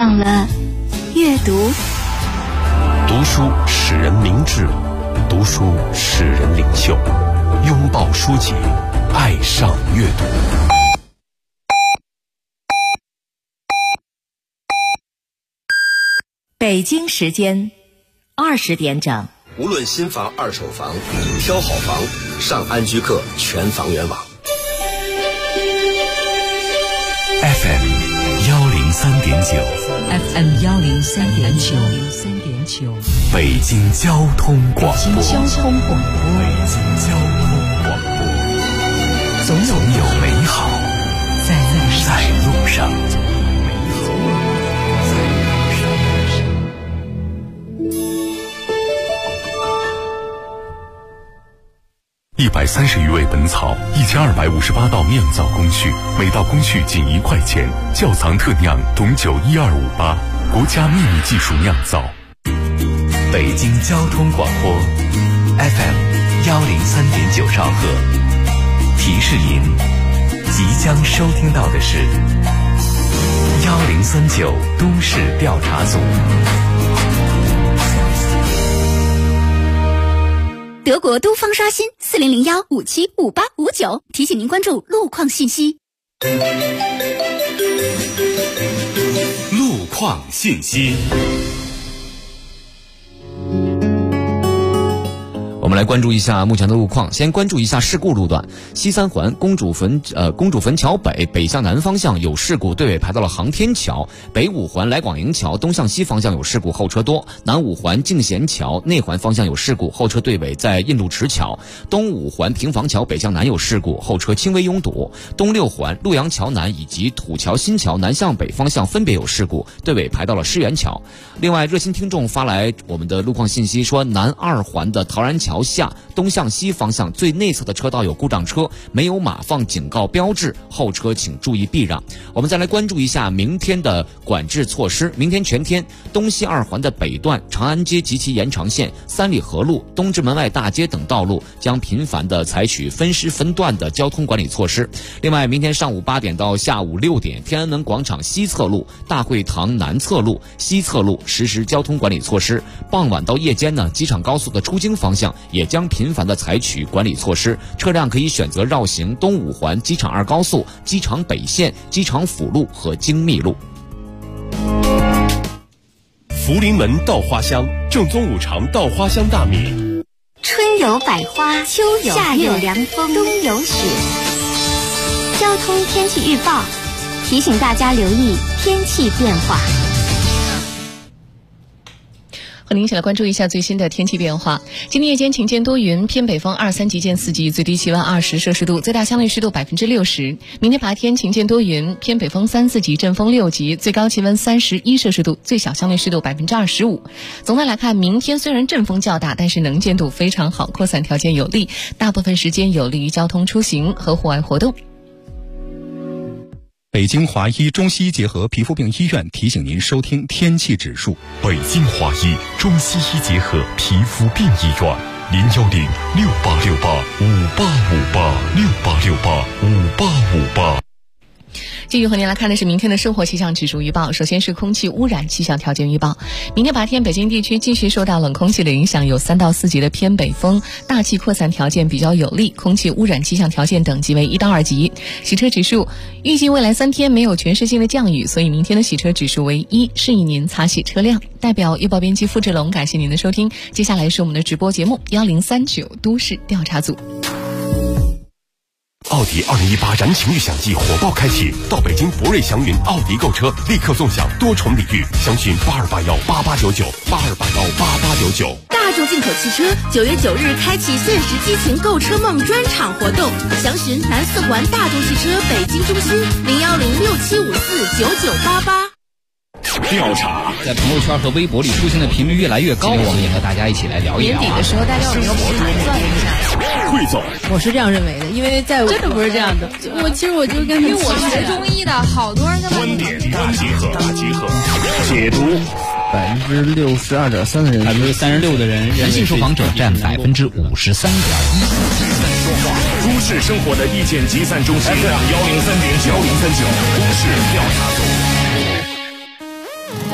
上了阅读。 读书使人明智，读书使人领袖。拥抱书籍，爱上阅读。 北京时间20点整。 无论新房二手房，挑好房上安居客全房源网。 FM 103.9 FM 103.9 北京交通广播。 北京交通广播。 总有美好在路上。130余味本草，1258道酿造工序，每道工序仅1块钱。窖藏特酿董酒12588，国家秘密技术酿造。北京交通广播 FM 103.9兆赫。提示您，即将收听到的是1039都市调查组。 德国都方刷新4001575859，提醒您关注路况信息。 路况信息。 我们来关注一下目前的路况，先关注一下事故路段。西三环公主坟桥北向南方向有事故，队尾排到了航天桥；北五环来广营桥东向西方向有事故，后车多；南五环敬贤桥内环方向有事故，后车队尾在印度池桥；东五环平房桥北向南有事故，后车轻微拥堵；东六环陆阳桥南以及土桥新桥南向北方向分别有事故，队尾排到了狮园桥。另外，热心听众发来我们的路况信息说，南二环的陶然桥下东向西方向最内侧的车道有故障车，没有码放警告标志，后车请注意避让。我们再来关注一下明天的管制措施。明天全天，东西二环的北段、长安街及其延长线、三里河路、东直门外大街等道路将频繁地采取分时分段的交通管理措施。另外，明天上午8点到下午6点，天安门广场西侧路、大会堂南侧路、西侧路实施交通管理措施。傍晚到夜间呢，机场高速的出京方向也将频繁地采取管理措施，车辆可以选择绕行东五环、机场2高速、机场北线、机场辅路和京密路。 福临门稻花香，正宗五常稻花香大米。 春有百花，秋有夏有凉风，冬有雪。交通天气预报提醒大家留意天气变化。 和您一起来关注一下最新的天气变化。今天夜间晴间多云，偏北风2、3级见4级，最低气温20摄氏度，最大相对湿度60%。明天白天晴间多云，偏北风3、4级，阵风6级，最高气温31摄氏度，最小相对湿度25%。总的来看，明天虽然阵风较大，但是能见度非常好，扩散条件有利，大部分时间有利于交通出行和户外活动。 北京华医中西医结合皮肤病医院提醒您收听天气指数。 北京华医中西医结合皮肤病医院，0106868585868685858。 继续和您来看的是明天的生活气象指数预报。首先是空气污染气象条件预报。明天白天北京地区继续受到冷空气的影响，有3到4级的偏北风，大气扩散条件比较有利，空气污染气象条件等级为1到2级。洗车指数，预计未来3天没有全市性的降雨，所以明天的洗车指数为1，适宜您擦洗车辆。代表预报编辑付志龙，感谢您的收听。接下来是我们的直播节目1039都市调查组。 奥迪2018燃情预享季火爆开启，到北京博瑞祥云奥迪购车，立刻送享多重礼遇，详询82818899，82818899。 大众进口汽车9月9日开启限时激情购车梦专场活动，详询南4环大众汽车北京中心01067549988。 调查在朋友圈和微博里出现的频率越来越高，我们也和大家一起来聊一聊。 年底的时候，大家有没有盘算一下？ 汇总， 我是这样认为的，因为在真的不是这样的。 其实我就跟因为我学中医的，好多人跟观点大结合，解读。 62.3%的人 ，36%的人，男性受访者占53.1%。 都市生活的意见集散中心，FM 103.9，都市调查组。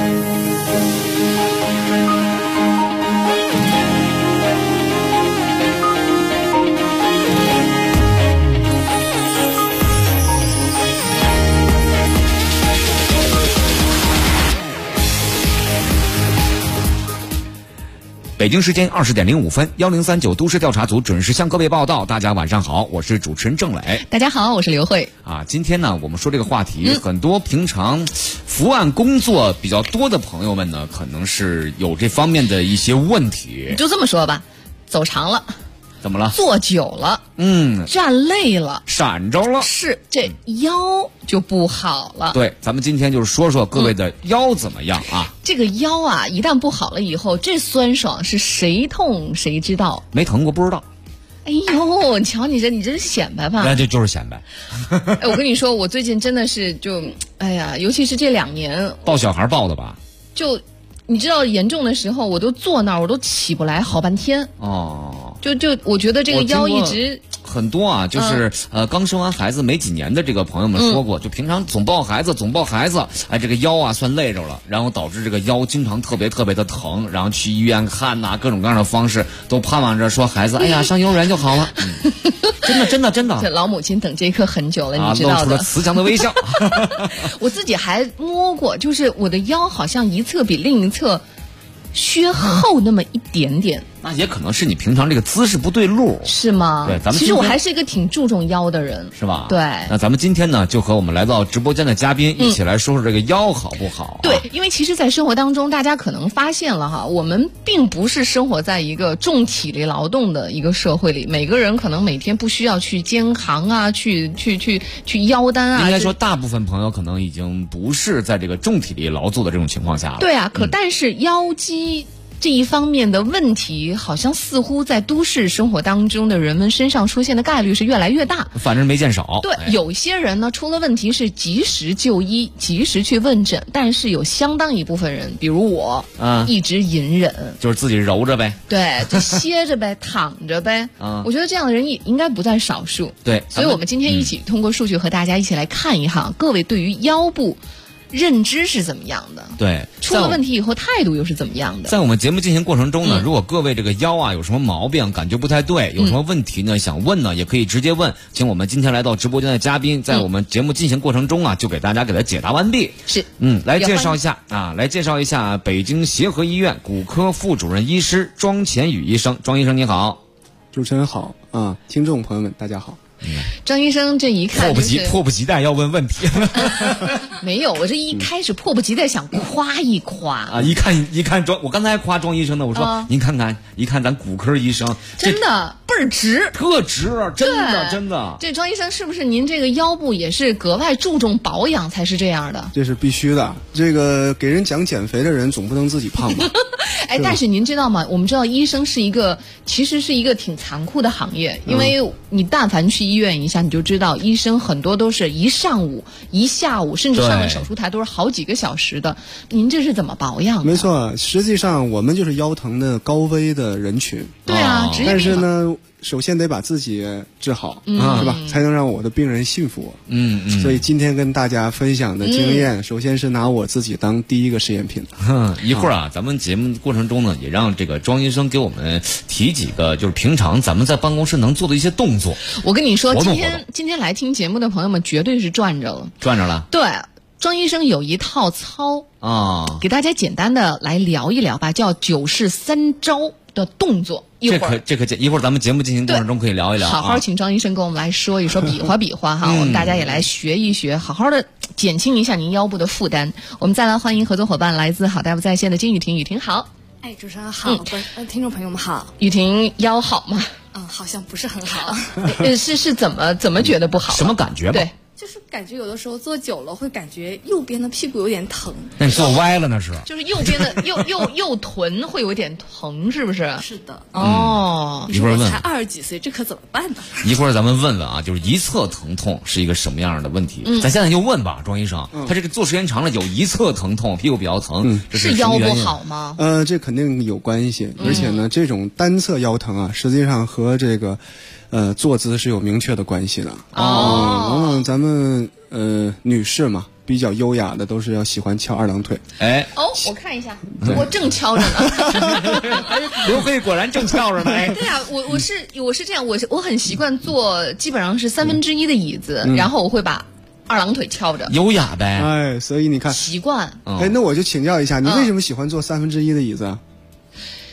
北京时间20:05 ，1039都市调查组准时向各位报道。大家晚上好，我是主持人郑磊。 大家好，我是刘慧。 今天呢，我们说这个话题，很多平常伏案工作比较多的朋友们呢，可能是有这方面的一些问题。 就这么说吧，走长了。 怎么了？ 坐久了，站累了， 闪着了， 是这腰就不好了。 对，咱们今天就是说说各位的腰怎么样啊？ 这个腰啊，一旦不好了以后，这酸爽是谁痛谁知道？ 没疼过不知道。 哎呦，你瞧你这是显摆吧？ 那这就是显摆。 我跟你说，我最近真的是尤其是这2年， 抱小孩抱的吧？ 你知道严重的时候，我都坐那儿，我都起不来好半天。我觉得这个腰一直很多啊，就是刚生完孩子没几年的这个朋友们说过，就平常总抱孩子，这个腰啊算累着了，然后导致这个腰经常特别的疼，然后去医院看呐，各种各样的方式都盼望着说孩子，哎呀上幼儿园就好了。真的， 这老母亲等这一刻很久了，你知道的。 露出了慈祥的微笑。 我自己还摸过，就是我的腰好像一侧比另一侧削厚那么一点点。 那也可能是你平常这个姿势不对路， 是吗？ 对，咱们其实我还是一个挺注重腰的人， 是吧？ 对。 那咱们今天呢，就和我们来到直播间的嘉宾一起来说说这个腰好不好？ 对，因为其实，在生活当中，大家可能发现了哈，我们并不是生活在一个重体力劳动的一个社会里，每个人可能每天不需要去肩扛啊，去腰单啊。 应该说，大部分朋友可能已经不是在这个重体力劳作的这种情况下了。 对啊，但是腰肌这一方面的问题，好像似乎在都市生活当中的人们身上出现的概率是越来越大。 反正没见少。 对，有些人呢出了问题是及时就医，及时去问诊，但是有相当一部分人，比如我，一直隐忍， 就是自己揉着呗。 对，就歇着呗，躺着呗。我觉得这样的人也应该不在少数。 对， 所以我们今天一起通过数据和大家一起来看一看，各位对于腰部认知是怎么样的？ 对， 出了问题以后态度又是怎么样的？ 在我们节目进行过程中呢，如果各位这个腰啊有什么毛病，感觉不太对，有什么问题呢，想问呢，也可以直接问，请我们今天来到直播间的嘉宾，在我们节目进行过程中啊，就给大家给他解答完毕。 是， 来介绍一下北京协和医院骨科副主任医师庄乾宇医生。庄医生你好。 主持人好啊，听众朋友们大家好。 张医生这一看迫不及待要问问题。 没有，我这一开始迫不及待想夸一夸啊！一看庄，我刚才还夸庄医生呢，我说您看看，一看咱骨科医生真的倍儿直， 特直，真的。 这庄医生是不是您这个腰部也是格外注重保养才是这样的？ 这是必须的。这个给人讲减肥的人总不能自己胖吧？ 但是您知道吗？我们知道医生其实是一个挺残酷的行业，因为你但凡去医院一下，你就知道医生很多都是一上午、一下午，甚至上了手术台都是好几个小时的。您这是怎么保养的？ 没错，实际上我们就是腰疼的高危的人群。 对啊， 但是呢，首先得把自己治好，是吧？才能让我的病人信服我。所以今天跟大家分享的经验，首先是拿我自己当第一个试验品。 一会儿咱们节目过程中呢，也让这个庄医生给我们提几个，就是平常咱们在办公室能做的一些动作。 我跟你说，今天来听节目的朋友们绝对是赚着了。对，庄医生有一套操给大家简单的来聊一聊吧，叫9式3招的动作。 这可一会儿咱们节目进行过程中可以聊一聊。 好好请庄医生跟我们来说一说，比划哈，我们大家也来学一学，好好的减轻一下您腰部的负担。我们再来欢迎合作伙伴，来自好大夫在线的金雨婷。雨婷好。 主持人好，听众朋友们好。 雨婷腰好吗？ 好像不是很好。 是怎么觉得不好？ 什么感觉吧？ 对。 就是感觉有的时候坐久了会感觉右边的屁股有点疼。 那你坐歪了那是？ 就是右边的右臀会有点疼，是不是？ 是的。 一会儿问。才20几岁，这可怎么办呢？ 一会儿咱们问问啊，就是一侧疼痛是一个什么样的问题？咱现在就问吧，庄医生，他这个坐时间长了有一侧疼痛，屁股比较疼，这是腰不好吗？ 这肯定有关系，而且呢，这种单侧腰疼啊，实际上和这个坐姿是有明确的关系的。往往咱们女士嘛，比较优雅的都是要喜欢翘二郎腿。 我看一下，我正翘着呢。 刘慧果然正翘着呢。 对啊，我是这样，我很习惯坐基本上是1/3的椅子，然后我会把二郎腿翘着， 优雅呗。 所以你看习惯。 那我就请教一下，你为什么喜欢坐1/3的椅子啊？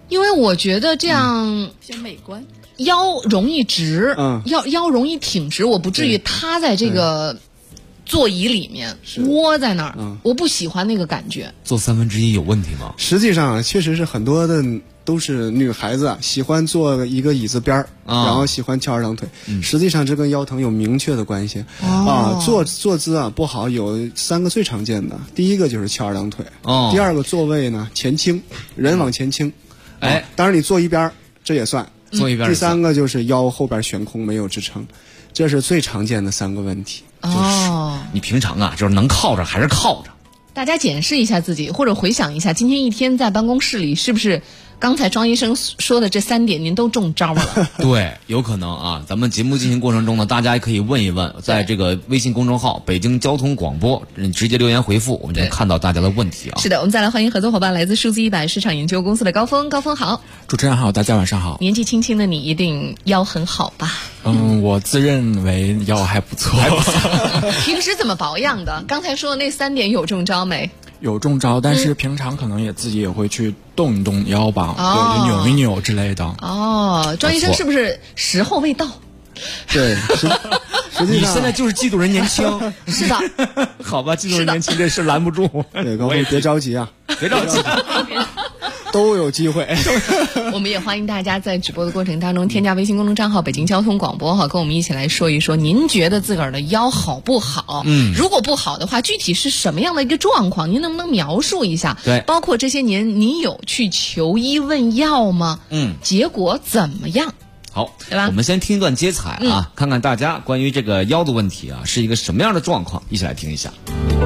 因为我觉得这样偏美观， 腰容易直，腰容易挺直，我不至于塌在这个座椅里面窝在那儿，我不喜欢那个感觉。 坐1/3有问题吗？ 实际上确实是很多的都是女孩子喜欢坐一个椅子边儿，然后喜欢翘二郎腿。实际上这跟腰疼有明确的关系。坐姿不好有3个最常见的，第一个就是翘二郎腿，第二个座位呢前倾，人往前倾。当然你坐一边这也算， 坐一边。 第3个就是腰后边悬空没有支撑，这是最常见的3个问题。 你平常就是能靠着还是靠着？ 大家检视一下自己，或者回想一下今天一天在办公室里是不是刚才庄医生说的这3点您都中招了。 对，有可能啊。咱们节目进行过程中呢，大家也可以问一问，在这个微信公众号北京交通广播直接留言回复，我们就能看到大家的问题啊。 是的，我们再来欢迎合作伙伴，来自数字100市场研究公司的高峰。高峰好。 主持人好，大家晚上好。 年纪轻轻的你一定腰很好吧？ 我自认为腰还不错。 平时怎么保养的？刚才说的那3点有中招没？ 有中招，但是平常可能自己也会去动一动腰吧，对，就扭一扭之类的。 庄医生是不是时候未到？ 对，实际上你现在就是嫉妒人年轻。 是的。 好吧，嫉妒人年轻这事拦不住。 对，高峰别着急啊， 别着急。 都有机会。 我们也欢迎大家在直播的过程当中添加微信公众账号北京交通广播跟我们一起来说一说，您觉得自个儿的腰好不好？如果不好的话，具体是什么样的一个状况？您能不能描述一下？ 对， 包括这些年你有去求医问药吗？结果怎么样？ 好， 对吧？ 我们先听一段接彩啊，看看大家关于这个腰的问题是一个什么样的状况，一起来听一下。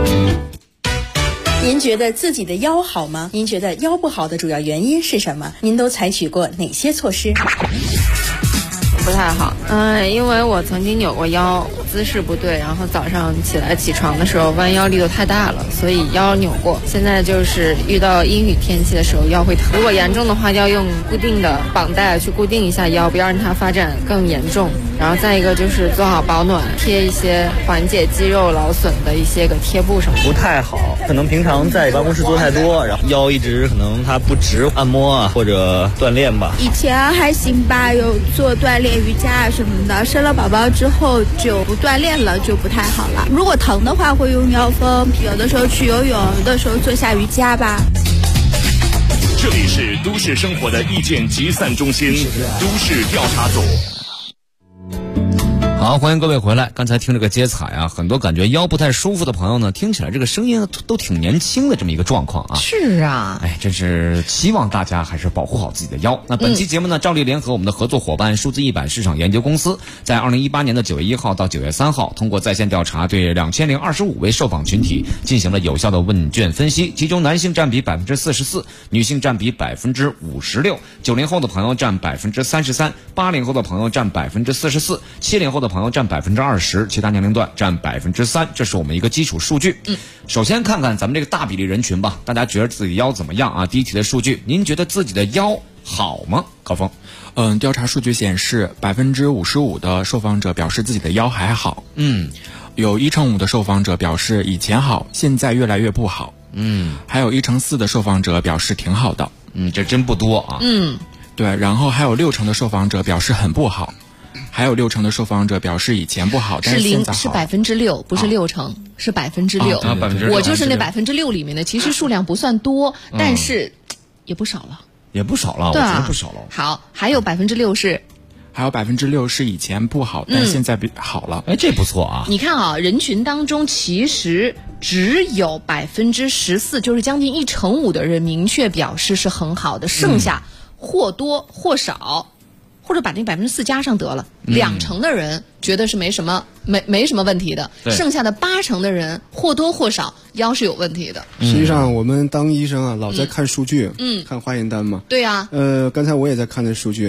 您觉得自己的腰好吗？您觉得腰不好的主要原因是什么？您都采取过哪些措施？ 不太好，因为我曾经扭过腰，姿势不对，然后早上起床的时候弯腰力度太大了，所以腰扭过。现在就是遇到阴雨天气的时候腰会疼，如果严重的话要用固定的绑带去固定一下腰，不要让它发展更严重。然后再一个就是做好保暖，贴一些缓解肌肉劳损的一些个贴布什么的。 不太好，可能平常在办公室坐太多，然后腰一直可能它不直，按摩或者锻炼吧。 以前还行吧，有做锻炼瑜伽什么的，生了宝宝之后就不锻炼了，就不太好了。如果疼的话会用药风，有的时候去游泳，有的时候做下瑜伽吧。 这里是都市生活的意见集散中心，都市调查组。 好，欢迎各位回来。刚才听这个接彩很多感觉腰不太舒服的朋友呢，听起来这个声音都挺年轻的这么一个状况啊。 是啊， 真是希望大家还是保护好自己的腰。那本期节目呢，照例联合我们的合作伙伴数字100市场研究公司，在2018年的9月1号到9月3号，通过在线调查，对2025位受访群体进行了有效的问卷分析，其中男性占比44%，女性占比56%，90后的朋友占33%，80后的朋友占44%，70后的朋友占20%，其他年龄段占3%，这是我们一个基础数据。首先看看咱们这个大比例人群吧，大家觉得自己腰怎么样啊？第一题的数据，您觉得自己的腰好吗？高峰。 调查数据显示，55%的受访者表示自己的腰还好。有1/5的受访者表示以前好，现在越来越不好。还有1/4的受访者表示挺好的。 这真不多啊。 对，然后还有60%的受访者表示很不好。还有60%的受访者表示以前不好，但是现在好。 是6%，不是60%，是6%。我就是那6%里面的，其实数量不算多，但是也不少了。 也不少了，我觉得不少了。 好，还有6%是。 还有6%是以前不好，但现在好了。 这不错啊！ 你看啊，人群当中其实只有14%，就是将近1/5的人明确表示是很好的，剩下或多或少。或者把那4%加上得了，2成的人觉得是没什么问题的，剩下的80%的人或多或少腰是有问题的。 实际上我们当医生老在看数据，看化验单嘛。 对呀。 刚才我也在看那数据，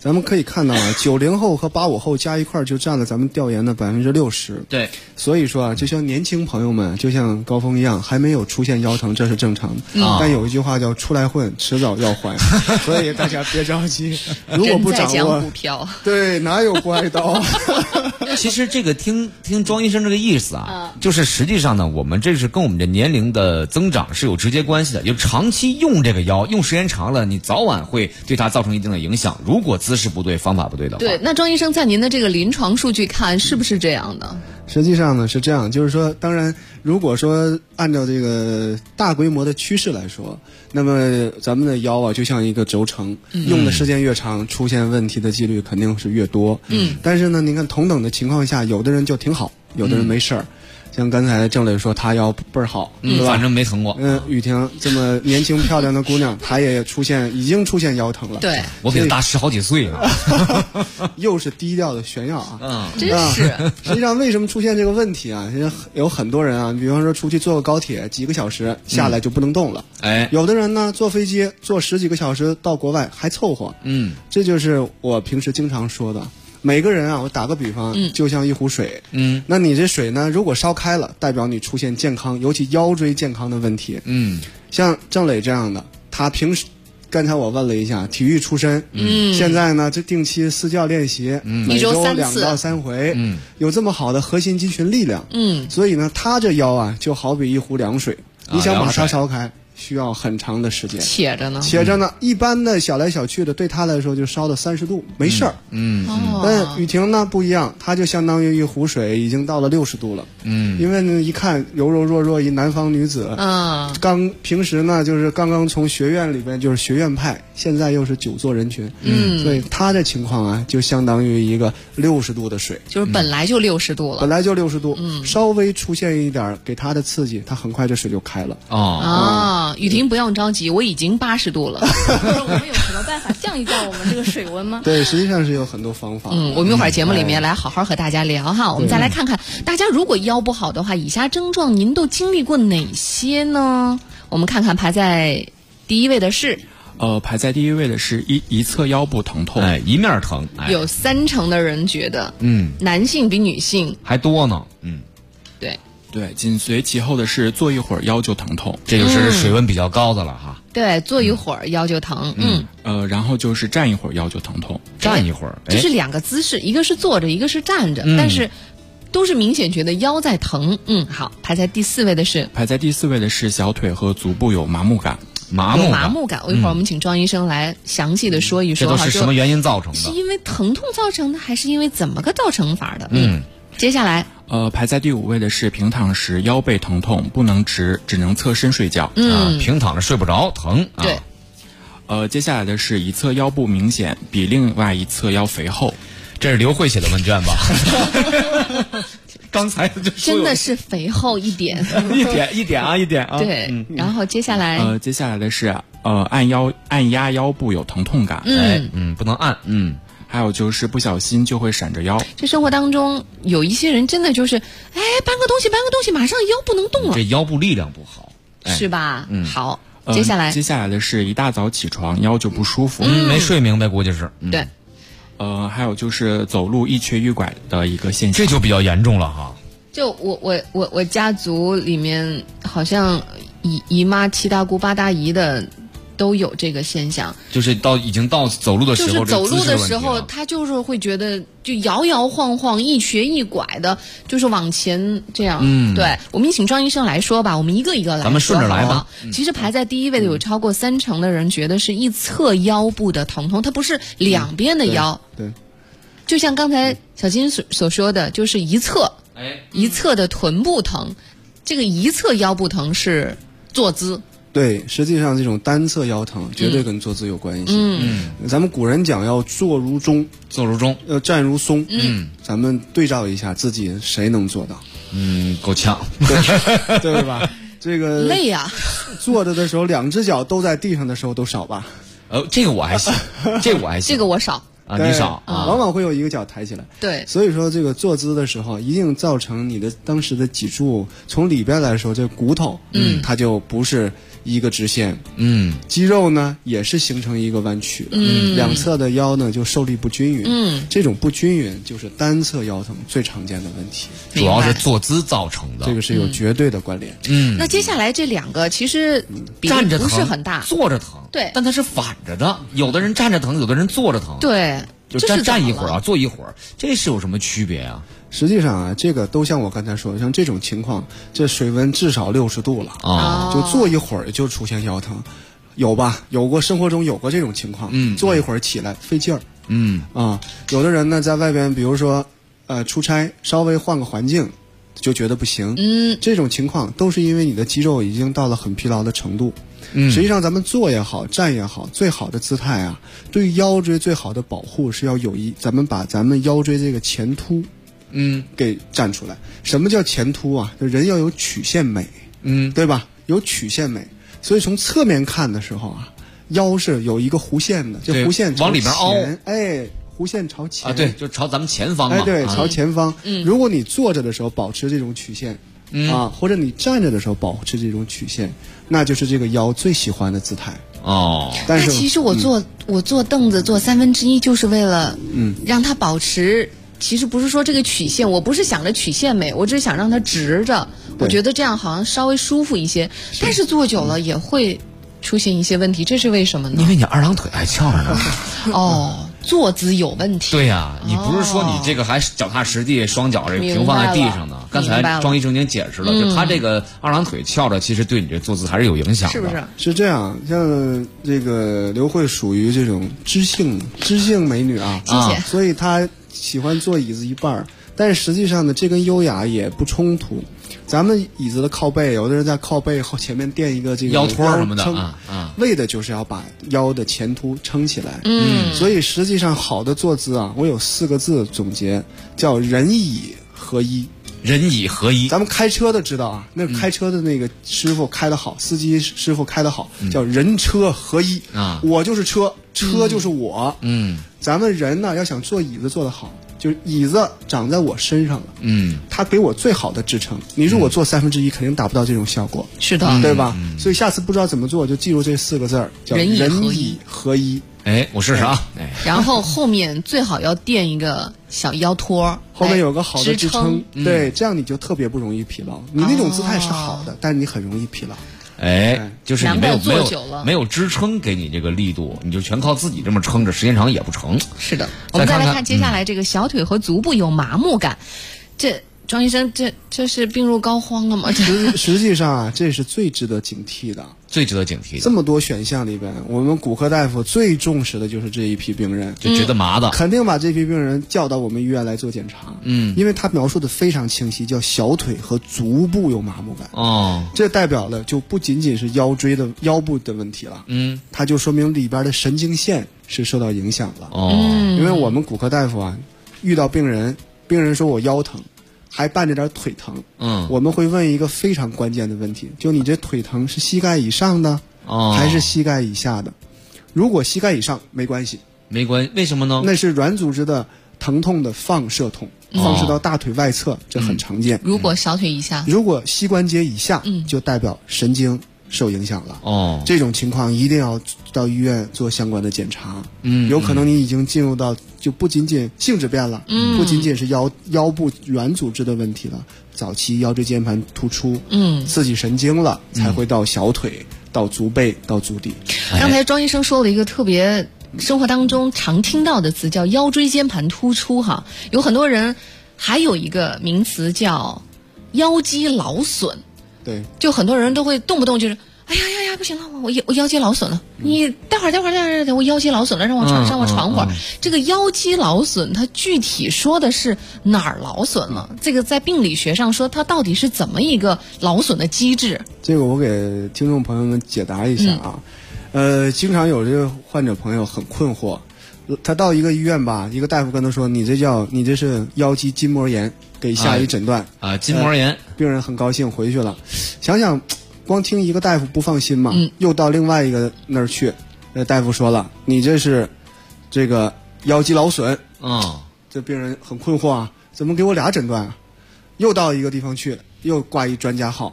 咱们可以看到啊，90后和85后加一块就占了咱们调研的60%。 对， 所以说啊，就像年轻朋友们，就像高峰一样，还没有出现腰疼，这是正常的。但有一句话叫“出来混，迟早要还”，所以大家别着急。如果不掌握， 股票， 对，哪有怪刀？ 其实这个听庄医生这个意思啊，就是实际上呢，我们这是跟我们这年龄的增长是有直接关系的。就长期用这个腰，用时间长了，你早晚会对它造成一定的影响。如果姿势不对，方法不对的话， 对，那庄医生在您的这个临床数据看，是不是这样的？ 实际上呢是这样，就是说，当然，如果说按照这个大规模的趋势来说，那么咱们的腰啊就像一个轴承，用的时间越长，出现问题的几率肯定是越多。但是呢，您看同等的情况下，有的人就挺好，有的人没事儿。像刚才郑磊说他腰倍儿好， 反正没疼过。 雨婷这么年轻漂亮的姑娘，她也已经出现腰疼了。 对， 我比她大10好几岁了， 又是低调的炫耀啊！ 真是。 实际上为什么出现这个问题啊？其实有很多人啊，比方说出去坐个高铁几个小时下来就不能动了。有的人呢坐飞机坐10几个小时到国外还凑合。这就是我平时经常说的。每个人啊，我打个比方，就像一壶水，那你这水呢，如果烧开了，代表你出现健康，尤其腰椎健康的问题。像郑磊这样的，他平时刚才我问了一下，体育出身，现在呢就定期私教练习，每周2到3回，有这么好的核心肌群力量，所以呢，他这腰啊就好比一壶凉水，你想把它烧开，需要很长的时间， 且着呢， 一般的小来小去的，对他来说就烧到30度，没事儿。但雨婷呢不一样，她就相当于一壶水，已经到了60度了。因为呢一看柔柔弱弱一南方女子，平时呢就是刚刚从学院里边就是学院派，现在又是久坐人群，所以她的情况啊就相当于一个60度的水， 就是本来就60度了， 本来就60度，稍微出现一点给她的刺激，她很快这水就开了。 雨婷不用着急，我已经80度了。 我们有什么办法降一降我们这个水温吗？ 对，实际上是有很多方法。 我们一会儿节目里面来好好和大家聊哈。我们再来看看，大家如果腰不好的话，以下症状您都经历过哪些呢？我们看看排在第一位的是。 排在第一位的是一侧腰部疼痛， 一面疼， 有30%的人觉得，男性比女性还多呢， 对，紧随其后的是坐一会儿腰就疼痛， 这就是水温比较高的了哈。 对，坐一会儿腰就疼。 然后就是站一会儿腰就疼痛， 站一会儿， 这是2个姿势，一个是坐着，一个是站着，但是都是明显觉得腰在疼。好，排在第4位的是小腿和足部有麻木感。 麻木感，一会儿我们请庄医生来详细的说一说， 这都是什么原因造成的？ 是因为疼痛造成的，还是因为怎么个造成法的？接下来， 排在第5位的是平躺时腰背疼痛，不能直，只能侧身睡觉。 平躺着睡不着，疼。 对。 接下来的是一侧腰部明显比另外一侧腰肥厚， 这是刘慧写的问卷吧？刚才真的是肥厚一点， 一点啊。 对，然后接下来， 接下来的是按压腰部有疼痛感， 不能按， 还有就是不小心就会闪着腰。 这生活当中有一些人真的就是，搬个东西，马上腰不能动了， 这腰部力量不好， 是吧？好，接下来的是一大早起床腰就不舒服， 没睡明白，估计是。 对。 还有就是走路一瘸一拐的一个现象， 这就比较严重了哈。 就我家族里面好像姨妈、七大姑、八大姨的都有这个现象， 就是已经到走路的时候， 就是走路的时候，他就是会觉得就摇摇晃晃、一瘸一拐的，就是往前这样。对，我们请庄医生来说吧，我们一个一个来说， 咱们顺着来吧。 其实排在第1位的有超过30%的人觉得是一侧腰部的疼痛，它不是两边的腰。 对， 就像刚才小金所说的，就是一侧的臀部疼，这个一侧腰部疼是坐姿。 对，实际上这种单侧腰疼绝对跟坐姿有关系。咱们古人讲要坐如钟，要站如松。咱们对照一下自己谁能做到？ 够呛， 对吧？这个累呀， 坐着的时候2只脚都在地上的时候都少吧？ 这个我还行， 这个我少。 你少往往会有一个脚抬起来。 对， 所以说这个坐姿的时候，一定造成你的当时的脊柱从里边来说，这骨头，它就不是一个直线，肌肉呢也是形成一个弯曲的，两侧的腰呢就受力不均匀，这种不均匀就是单侧腰疼最常见的问题， 主要是坐姿造成的， 这个是有绝对的关联。 那接下来这两个其实比站着疼不是很大， 坐着疼， 对， 但它是反着的，有的人站着疼，有的人坐着疼， 对， 就站一会儿啊，坐一会儿，这是有什么区别啊？ 实际上啊，这个都像我刚才说的，像这种情况，这水温至少60度了啊，就坐一会儿就出现腰疼，有吧？有过生活中有过这种情况，坐一会儿起来费劲儿，有的人呢在外边，比如说出差，稍微换个环境就觉得不行，这种情况都是因为你的肌肉已经到了很疲劳的程度。实际上咱们坐也好，站也好，最好的姿态啊，对于腰椎最好的保护是要咱们把咱们腰椎这个前凸给站出来。什么叫前凸啊？就人要有曲线美，对吧？有曲线美，所以从侧面看的时候啊，腰是有一个弧线的，就弧线往里边凹， 弧线朝前啊，对，就朝咱们前方嘛， 对，朝前方。如果你坐着的时候保持这种曲线，或者你站着的时候保持这种曲线，那就是这个腰最喜欢的姿态。但是其实我坐凳子坐1/3就是为了让它保持。其实不是说这个曲线，我不是想着曲线美，我只是想让它直着。我觉得这样好像稍微舒服一些，但是坐久了也会出现一些问题，这是为什么呢？ 因为你二郎腿还翘着呢。 坐姿有问题。 对呀，你不是说你这个还脚踏实地，双脚这平放在地上呢？刚才庄医生已经解释了，就他这个二郎腿翘着，其实对你这坐姿还是有影响的， 是不是？ 是这样，像这个刘慧属于这种知性美女啊，所以她喜欢坐椅子一半儿，但是实际上呢，这跟优雅也不冲突。咱们椅子的靠背，有的人在靠背后前面垫一个这个腰托什么的为的就是要把腰的前凸撑起来。所以实际上好的坐姿啊，我有4个字总结，叫人椅合一。 人椅合一， 咱们开车的知道啊，那个开车的那个师傅开得好，司机师傅开得好，叫人车合一啊。我就是车，车就是我。咱们人呢要想坐椅子坐得好，就是椅子长在我身上了，它给我最好的支撑。你如果坐1/3，肯定达不到这种效果， 是的， 对吧？所以下次不知道怎么做，就记住这4个字儿，叫人椅合一。 我试试啊。 然后后面最好要垫一个小腰托， 后面有个好的支撑，对，这样你就特别不容易疲劳。你那种姿态是好的，但是你很容易疲劳。 就是你没有支撑给你这个力度，你就全靠自己这么撑着，时间长也不成。 是的，我们再来看接下来这个小腿和足部有麻木感，这庄医生，这是病入膏肓了吗？ 实际上啊，这是最值得警惕的。这么多选项里边，我们骨科大夫最重视的就是这一批病人， 就觉得麻的， 肯定把这批病人叫到我们医院来做检查。因为他描述的非常清晰，叫小腿和足部有麻木感。这代表了就不仅仅是腰部的问题了。它就说明里边的神经线是受到影响了。因为我们骨科大夫啊，遇到病人说我腰疼，还伴着点腿疼，我们会问一个非常关键的问题，就你这腿疼是膝盖以上的，还是膝盖以下的？如果膝盖以上没关系， 为什么呢？ 那是软组织的疼痛的放射痛，放射到大腿外侧，这很常见。 如果小腿以下， 如果膝关节以下，就代表神经受影响了。这种情况一定要到医院做相关的检查。有可能你已经进入到就不仅仅性质变了，不仅仅是腰部软组织的问题了，早期腰椎间盘突出，刺激神经了，才会到小腿、到足背、到足底。 刚才庄医生说了一个特别生活当中常听到的词，叫腰椎间盘突出哈。有很多人还有一个名词叫腰肌劳损。 对， 就很多人都会动不动就是哎呀不行了，我腰肌劳损了，你待会儿我腰肌劳损了，让我喘会儿。这个腰肌劳损它具体说的是哪儿劳损了？这个在病理学上说它到底是怎么一个劳损的机制？ 这个我给听众朋友们解答一下啊。经常有这个患者朋友很困惑，他到一个医院吧，一个大夫跟他说你这是腰肌筋膜炎，给下一诊断筋膜炎。 病人很高兴回去了，想想光听一个大夫不放心嘛，又到另外一个那儿去，大夫说了你这是这个腰肌劳损。这病人很困惑啊，怎么给我俩诊断啊？又到一个地方去，又挂一专家号，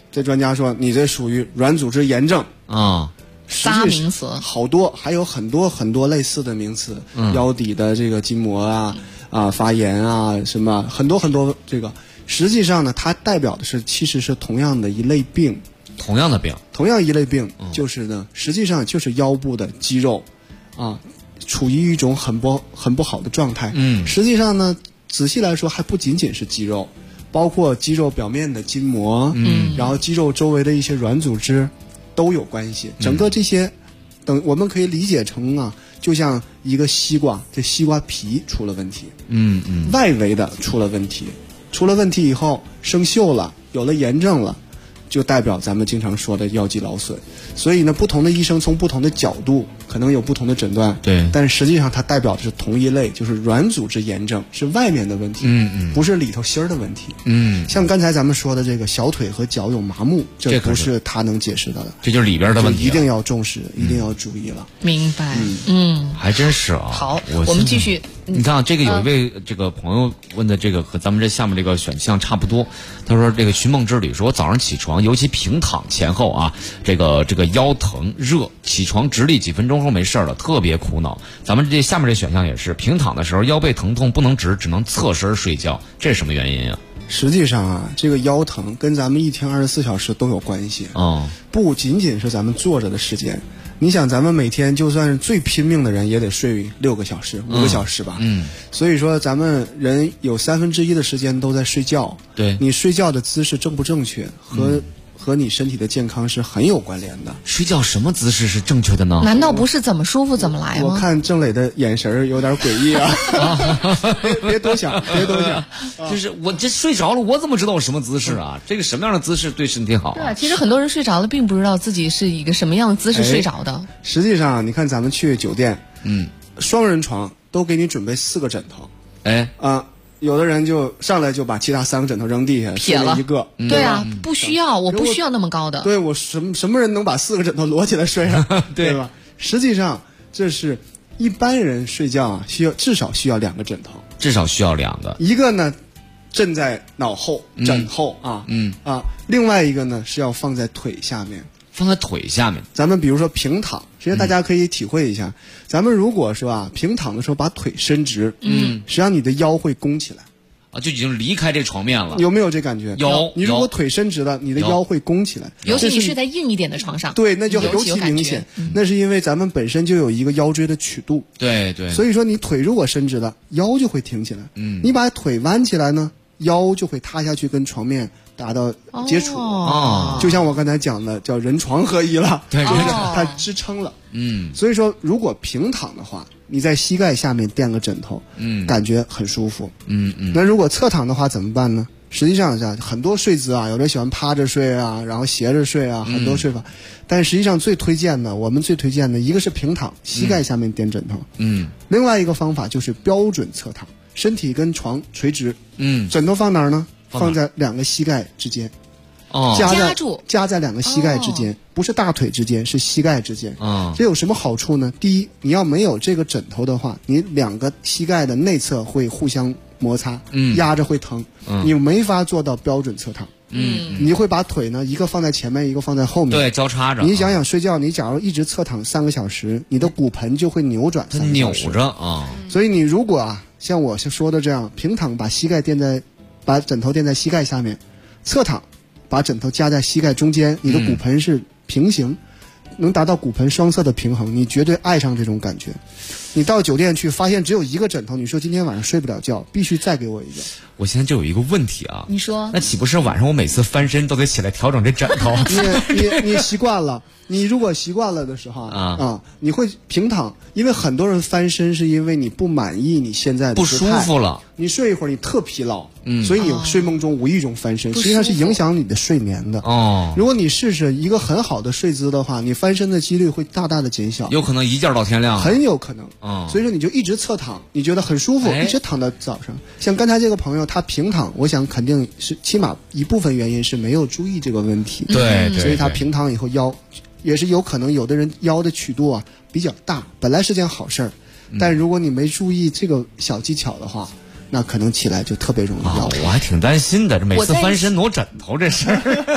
这专家说你这属于软组织炎症啊。仨名词好多，还有很多类似的名词，腰底的这个筋膜啊发炎啊，什么很多这个，实际上呢，它代表的其实是同样的一类病， 同样一类病，就是呢，实际上就是腰部的肌肉啊，处于一种很不好的状态。实际上呢，仔细来说还不仅仅是肌肉，包括肌肉表面的筋膜，然后肌肉周围的一些软组织。都有关系，整个这些，我们可以理解成啊，就像一个西瓜，这西瓜皮出了问题，外围的出了问题以后生锈了，有了炎症了，就代表咱们经常说的腰肌劳损。所以呢，不同的医生从不同的角度可能有不同的诊断， 对， 但实际上它代表的是同一类，就是软组织炎症，是外面的问题，不是里头芯儿的问题，像刚才咱们说的这个小腿和脚有麻木，这不是他能解释的了， 这就是里边的问题， 一定要重视，一定要注意了。 明白， 还真是啊。 好，我们继续。 你看这个有一位这个朋友问的这个和咱们这下面这个选项差不多，他说这个寻梦之旅说我早上起床，尤其平躺前后啊，这个腰疼热，起床直立几分钟后没事了，特别苦恼。咱们这下面这选项也是平躺的时候腰背疼痛不能直，只能侧身睡觉，这是什么原因啊？ 实际上啊，这个腰疼跟咱们一天24小时都有关系不仅仅是咱们坐着的时间。你想，咱们每天就算是最拼命的人，也得睡6个小时、5个小时吧。所以说，咱们人有1/3的时间都在睡觉。 对， 你睡觉的姿势正不正确和你身体的健康是很有关联的。 睡觉什么姿势是正确的呢？ 难道不是怎么舒服怎么来吗？ 我看郑磊的眼神有点诡异啊！别多想， 就是我这睡着了，我怎么知道我什么姿势啊？这个什么样的姿势对身体好对啊，其实很多人睡着了，并不知道自己是一个什么样的姿势睡着的。 实际上，你看咱们去酒店，双人床都给你准备4个枕头，有的人就上来就把其他3个枕头扔地下， 撇了一个。 对啊，不需要，我不需要那么高的。 对，我什么人能把4个枕头摞起来睡啊？对吧？实际上，这是一般人睡觉啊，至少需要2个枕头， 至少需要2个。 一个呢，枕在脑后，枕后另外一个呢是要放在腿下面。 放在腿下面， 咱们比如说平躺，实际上大家可以体会一下，咱们如果是吧平躺的时候把腿伸直，实际上你的腰会弓起来啊，就已经离开这床面了。 有没有这感觉？ 有。 你如果腿伸直了，你的腰会弓起来， 尤其你睡在硬一点的床上， 对，那就尤其明显。那是因为咱们本身就有一个腰椎的曲度， 对， 所以说你腿如果伸直了，腰就会挺起来。你把腿弯起来呢，腰就会塌下去，跟床面达到接触就像我刚才讲的，叫人床合一了， 对， 就是它支撑了。所以说如果平躺的话，你在膝盖下面垫个枕头，感觉很舒服。那如果侧躺的话怎么办呢？实际上很多睡姿啊，有人喜欢趴着睡啊，然后斜着睡啊，很多睡法。但实际上我们最推荐的一个是平躺，膝盖下面垫枕头。另外一个方法就是标准侧躺，身体跟床垂直。枕头放哪儿呢？放在2个膝盖之间，夹在2个膝盖之间，不是大腿之间，是膝盖之间。这有什么好处呢？第一，你要没有这个枕头的话，你2个膝盖的内侧会互相摩擦，压着会疼，你没法做到标准侧躺。你会把腿呢一个放在前面，一个放在后面， 对，交叉着。 你想想睡觉，你假如一直侧躺3个小时，你的骨盆就会扭转3个小时， 扭着啊。 所以你如果像我说的这样，平躺把枕头垫在膝盖下面，侧躺把枕头夹在膝盖中间，你的骨盆是平行，能达到骨盆双侧的平衡，你绝对爱上这种感觉。你到酒店去发现只有1个枕头，你说今天晚上睡不了觉，必须再给我一个。 我现在就有一个问题啊， 你说， 那岂不是晚上我每次翻身都得起来调整这枕头？ 你习惯了，你如果习惯了的时候你会平躺，因为很多人翻身是因为你不满意你现在的不舒服了， 你睡一会儿你特疲劳，所以你睡梦中无意中翻身，实际上是影响你的睡眠的。如果你试试一个很好的睡姿的话，你翻身的几率会大大的减小， 有可能一觉到天亮， 很有可能。所以说你就一直侧躺，你觉得很舒服，一直躺到早上。像刚才这个朋友他平躺，我想肯定是起码一部分原因是没有注意这个问题， 对， 所以他平躺以后腰也是有可能，有的人腰的曲度比较大，本来是件好事儿，但如果你没注意这个小技巧的话，那可能起来就特别容易腰。 我还挺担心的，这每次翻身挪枕头这事儿。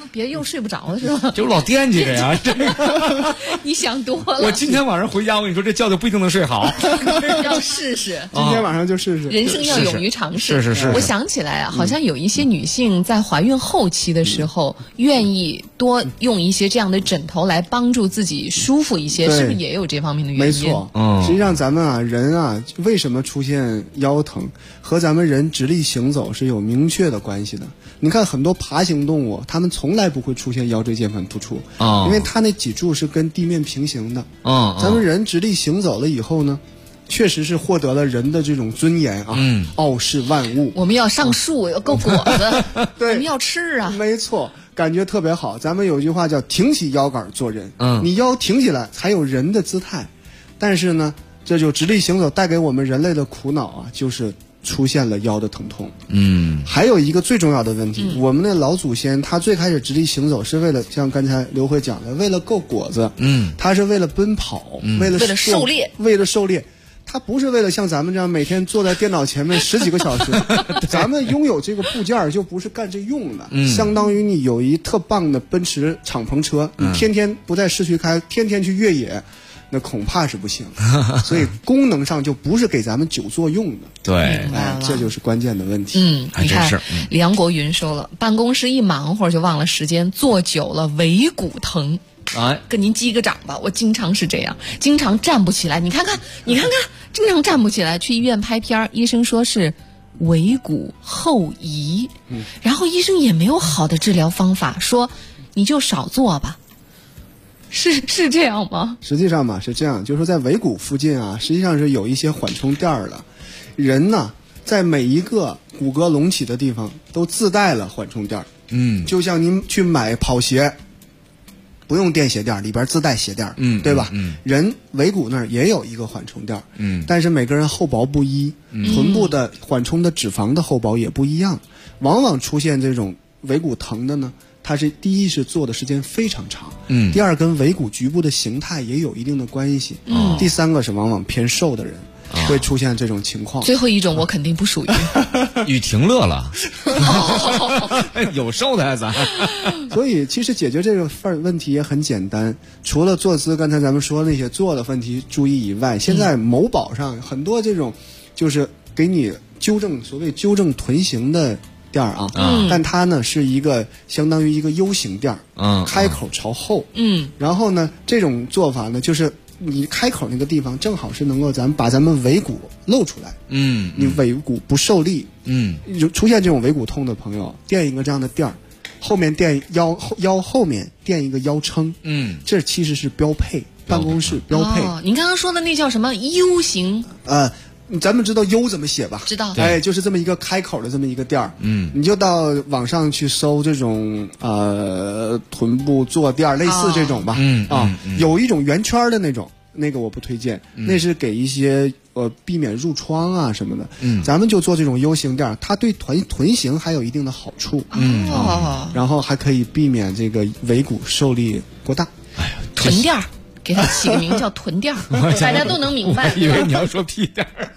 别又睡不着了是吧？ 就老惦记着呀，这个你想多了。 我今天晚上回家，我跟你说，这觉就不一定能睡好。 要试试， 今天晚上就试试。 人生要勇于尝试。 是。 我想起来啊，好像有一些女性在怀孕后期的时候，愿意多用一些这样的枕头来帮助自己舒服一些，是不是也有这方面的原因？ 没错，实际上咱们啊，人啊，为什么出现腰疼，和咱们人直立行走是有明确的关系的。你看很多爬行动物，它们从来不会出现腰椎间盘突出，因为它那脊柱是跟地面平行的。咱们人直立行走了以后呢，确实是获得了人的这种尊严啊，傲视万物。 我们要上树，要够果子， 对， 我们要吃啊。 没错，感觉特别好。咱们有句话叫挺起腰杆做人，你腰挺起来才有人的姿态。但是呢，这就直立行走带给我们人类的苦恼啊，就是出现了腰的疼痛。还有一个最重要的问题，我们的老祖先他最开始直立行走是为了像刚才刘慧讲的，为了够果子，他是为了奔跑，为了狩猎， 为了狩猎。他不是为了像咱们这样每天坐在电脑前面10几个小时，咱们拥有这个部件就不是干这用的，相当于你有一特棒的奔驰敞篷车，你天天不在市区开，天天去越野，那恐怕是不行。所以功能上就不是给咱们久坐用的。 对， 这就是关键的问题。 你看梁国云说了，办公室一忙活就忘了时间，坐久了尾骨疼。跟您击个掌吧，我经常是这样，经常站不起来。你看看，经常站不起来。去医院拍片，医生说是尾骨后移，然后医生也没有好的治疗方法，说你就少坐吧。是这样吗？ 实际上嘛是这样，就是说在尾骨附近啊，实际上是有一些缓冲垫的。人呢，在每一个骨骼隆起的地方都自带了缓冲垫。就像您去买跑鞋。不用垫鞋垫，里边自带鞋垫，对吧？人尾骨那儿也有一个缓冲垫，但是每个人厚薄不一，臀部的缓冲的脂肪的厚薄也不一样，往往出现这种尾骨疼的呢，它是第一是坐的时间非常长，第二跟尾骨局部的形态也有一定的关系，第三个是往往偏瘦的人。会出现这种情况。 最后一种我肯定不属于。 雨婷乐了，有瘦的呀咱。 所以其实解决这个问题也很简单，除了坐姿刚才咱们说那些坐的问题注意以外，现在某宝上很多这种就是给你所谓纠正臀型的垫啊，但它呢是一个相当于一个 U 型垫，开口朝后，然后呢这种做法呢就是你开口那个地方正好是能够把咱们尾骨露出来，你尾骨不受力，出现这种尾骨痛的朋友，垫一个这样的垫儿，后面垫腰后面垫一个腰撑，这其实是标配，办公室标配。 您刚刚说的那叫什么 U 型？ 咱们知道 U 怎么写吧？ 知道。 就是这么一个开口的这么一个垫儿，你就到网上去搜这种臀部坐垫类似这种吧，有一种圆圈的那种，那个我不推荐，那是给一些避免褥疮啊什么的，咱们就做这种 U 型垫，它对臀型还有一定的好处，然后还可以避免这个尾骨受力过大。 臀垫儿。给它起个名叫臀垫儿，大家都能明白。 以为你要说屁垫儿。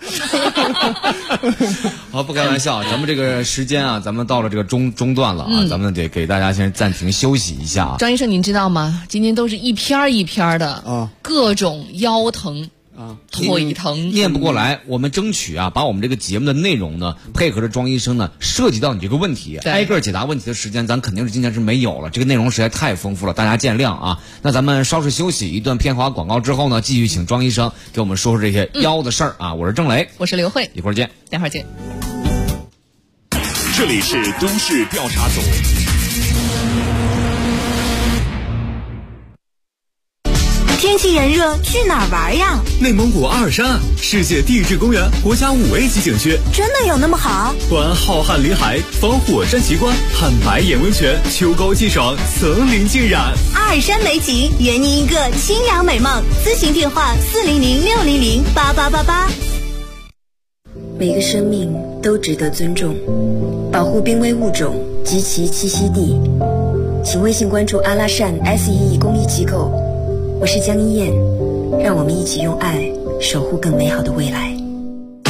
好，不开玩笑，咱们这个时间啊，咱们到了这个中段了啊，咱们得给大家先暂停休息一下啊。 张医生，您知道吗？今天都是一篇一篇的各种腰疼。腿疼念不过来，我们争取把我们这个节目的内容呢，配合着庄医生呢，涉及到你这个问题，挨个解答问题的时间，咱肯定是今天是没有了。这个内容实在太丰富了，大家见谅啊。那咱们稍事休息，一段片花广告之后呢，继续请庄医生给我们说说这些腰的事儿啊。我是郑雷， 我是刘慧， 一会儿见， 待会儿见。 这里是都市调查组。 天气炎热，去哪儿玩呀？ 内蒙古阿尔山，世界地质公园国家5A 级景区， 真的有那么好？ 环浩瀚林海，访火山奇观，看白眼温泉，秋高气爽，层林尽染。 阿尔山美景，圆您一个清凉美梦。咨询电话400-600-8888。 每个生命都值得尊重，保护濒危物种及其栖息地。请微信关注阿拉善 SEE 公益机构。我是江一燕，让我们一起用爱守护更美好的未来。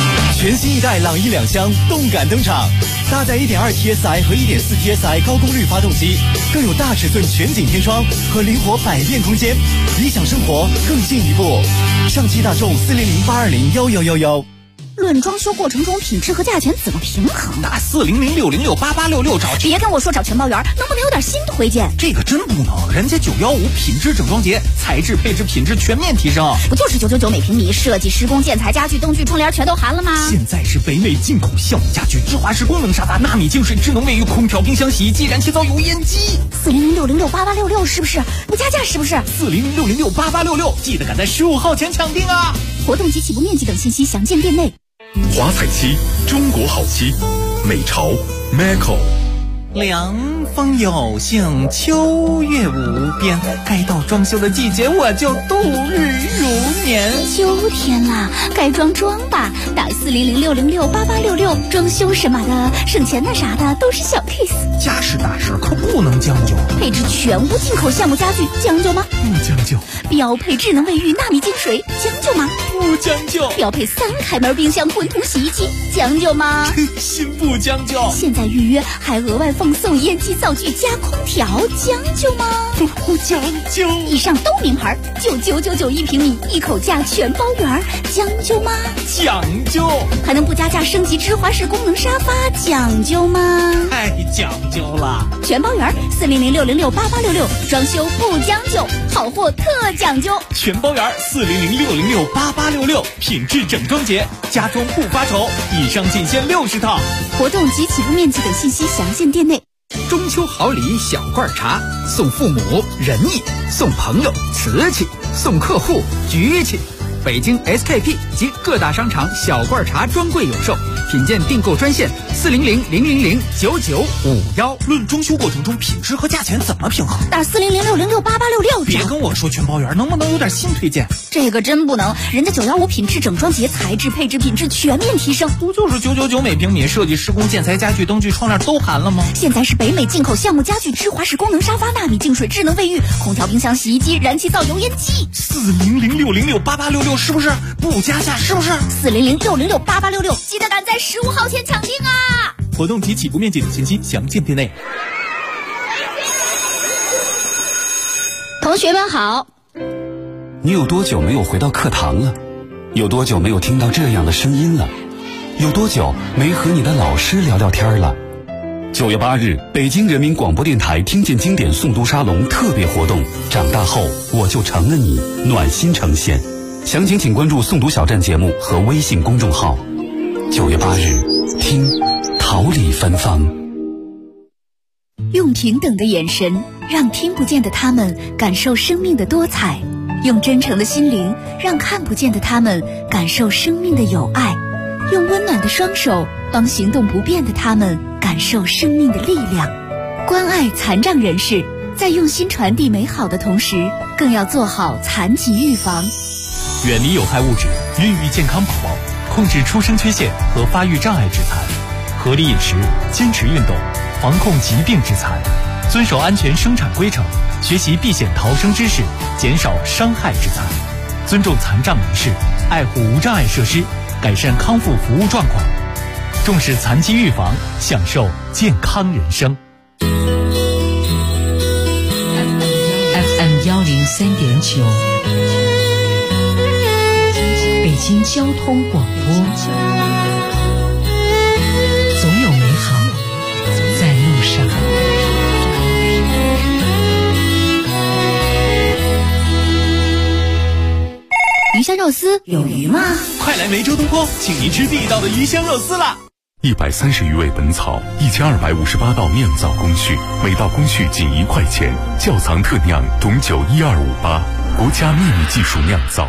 全新一代朗逸两厢动感登场，搭载 1.2 TSI 和 1.4 TSI 高功率发动机，更有大尺寸全景天窗和灵活百变空间，理想生活更进一步。上汽大众400-820-1111。 论装修过程中品质和价钱怎么平衡？ 打400-606-8866找。 别跟我说找全包圆，能不能有点新推荐？ 这个真不能，人家915品质整装节，材质配置品质全面提升。 不就是999每平米，设计施工建材家具灯具窗帘全都含了吗？ 现在是北美进口橡木家具、芝华士功能沙发、纳米净水、智能卫浴、空调、冰箱、洗衣机、燃气灶、油烟机。 400-606-8866是不是？不加价是不是 ？400-606-8866，记得赶在15号前抢订啊！ 活动及起步面积等信息详见店内。 华彩漆，中国好漆，美潮 Maco。 凉风有幸，秋月无边，该到装修的季节，我就度日如年。 秋天啦，该装吧，打400-606-8866，装修什么的，省钱的啥的都是小 case。 家事大事可不能将就， 配置全屋进口橡木家具，将就吗？ 不将就。 标配智能卫浴、纳米净水，将就吗？ 不将就。 标配3开门冰箱、滚筒洗衣机，将就吗？ 真心不将就。 现在预约还额外奉送烟机灶具加空调，将就吗？ 不将就。 以上都名牌，9999一平米，一口价全包圆，将就吗？ 讲究。 还能不加价升级芝华士功能沙发，讲究吗？ 太讲究了。 全包圆，400-606-8866，装修不将就，好货特讲究。 全包圆，400-606-8866，品质整装节，家装不发愁。以上仅限60套。 活动及起步面积等信息详见店内。 中秋好礼小罐茶，送父母仁义，送朋友瓷器，送客户局气。北京 SKP 及各大商场小罐茶专柜有售，品鉴订购专线400-000-9951。 论装修过程中品质和价钱怎么平衡？ 打400-606-8866。 别跟我说全包圆，能不能有点新推荐？ 这个真不能，人家915品质整装节，材质配置品质全面提升。 不就是999每平米，设计施工建材家具灯具窗帘都含了吗？ 现在是北美进口橡木家具、芝华士功能沙发、纳米净水、智能卫浴、空调、冰箱、洗衣机、燃气灶、油烟机。 400-606-8866是不是？不加价是不是 ？400-606-8866，记得赶在15号前抢订啊！ 活动及起步面积等信息详见店内。 同学们好。 你有多久没有回到课堂了？有多久没有听到这样的声音了？有多久没和你的老师聊聊天了？9月8日，北京人民广播电台听见经典诵读沙龙特别活动，长大后我就成了你，暖心呈现。详情请关注诵读小站节目和微信公众号。9月8日，听桃李芬芳。 用平等的眼神，让听不见的他们感受生命的多彩；用真诚的心灵，让看不见的他们感受生命的有爱；用温暖的双手，帮行动不便的他们感受生命的力量。关爱残障人士，在用心传递美好的同时，更要做好残疾预防。 远离有害物质，孕育健康宝宝，控制出生缺陷和发育障碍致残，合理饮食，坚持运动，防控疾病致残，遵守安全生产规程，学习避险逃生知识，减少伤害致残，尊重残障人士，爱护无障碍设施，改善康复服务状况，重视残疾预防，享受健康人生。 FM 103.9，北京交通广播，总有美好在路上。 鱼香肉丝有鱼吗？ 快来梅州东坡，请您吃地道的鱼香肉丝啦 ！130余味本草，1258道酿造工序，每道工序仅1块钱，窖藏特酿董酒12588，国家秘密技术酿造。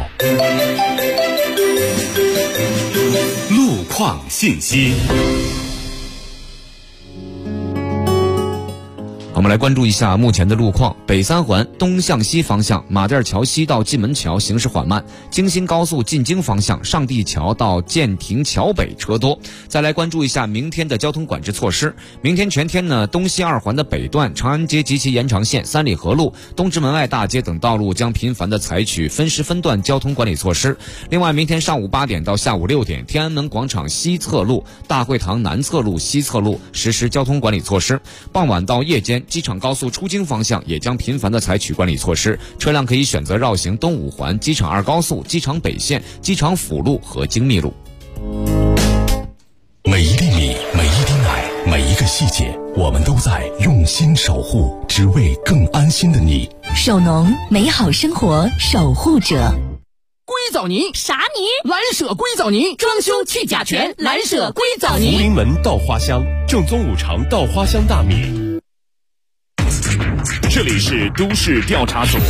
路况信息。 我们来关注一下目前的路况。北三环东向西方向马甸桥西到蓟门桥行驶缓慢，京新高速进京方向上地桥到建亭桥北车多。再来关注一下明天的交通管制措施。明天全天呢，东西二环的北段、长安街及其延长线、三里河路、东直门外大街等道路将频繁的采取分时分段交通管理措施。另外，明天上午8点到下午6点，天安门广场西侧路、大会堂南侧路、西侧路实施交通管理措施。傍晚到夜间，机场高速出京方向也将频繁的采取管理措施，车辆可以选择绕行东五环、机场2高速、机场北线、机场辅路和京密路。 每一粒米，每一滴奶，每一个细节，我们都在用心守护，只为更安心的你。 首农，美好生活守护者。 硅藻泥啥泥？ 蓝舍硅藻泥，装修去甲醛，蓝舍硅藻泥。 福临门稻花香，正宗5常稻花香大米。 这里是都市调查组。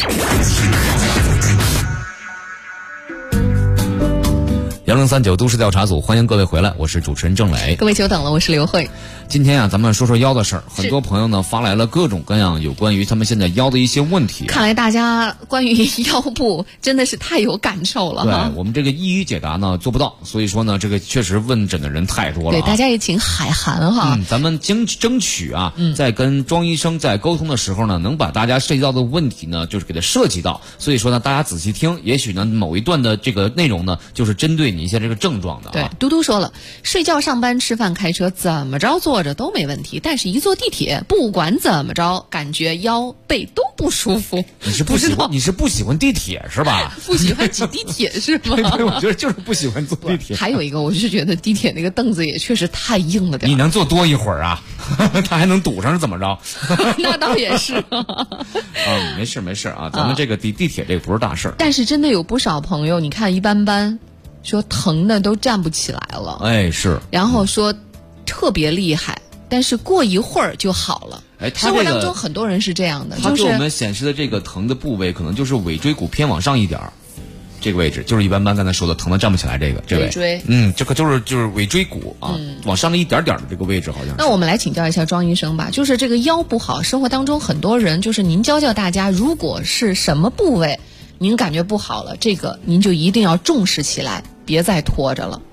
1039都市调查组，欢迎各位回来，我是主持人郑磊。 各位久等了，我是刘慧。 今天啊，咱们说说腰的事儿。很多朋友呢发来了各种各样有关于他们现在腰的一些问题。 看来大家关于腰部真的是太有感受了哈。 对，我们这个一一解答呢做不到，所以说呢，这个确实问诊的人太多了。 对，大家也请海涵哈。 咱们争取啊，在跟庄医生在沟通的时候呢，能把大家涉及到的问题呢，就是给它涉及到。所以说呢，大家仔细听，也许呢某一段的这个内容呢，就是针对你一些这个症状的啊。 对，嘟嘟说了，睡觉、上班、吃饭、开车，怎么着坐着都没问题，但是一坐地铁，不管怎么着，感觉腰背都不舒服。 你是不喜欢地铁是吧？ 不喜欢挤地铁是吗？ 对，我觉得就是不喜欢坐地铁。 还有一个，我是觉得地铁那个凳子也确实太硬了点。 你能坐多一会儿啊？他还能堵上是怎么着？ 那倒也是。 没事啊，咱们这个地铁这个不是大事儿。 但是真的有不少朋友，你看一般般，说疼的都站不起来了。 哎，是。 然后说特别厉害，但是过一会儿就好了。生活当中很多人是这样的， 他给我们显示的这个疼的部位，可能就是尾椎骨偏往上一点儿，这个位置就是一般般刚才说的疼的站不起来这个尾椎。 这个就是尾椎骨啊，往上了一点点的这个位置好像是。 那我们来请教一下庄医生吧，就是这个腰不好，生活当中很多人就是您教大家，如果是什么部位您感觉不好了，这个您就一定要重视起来，别再拖着了。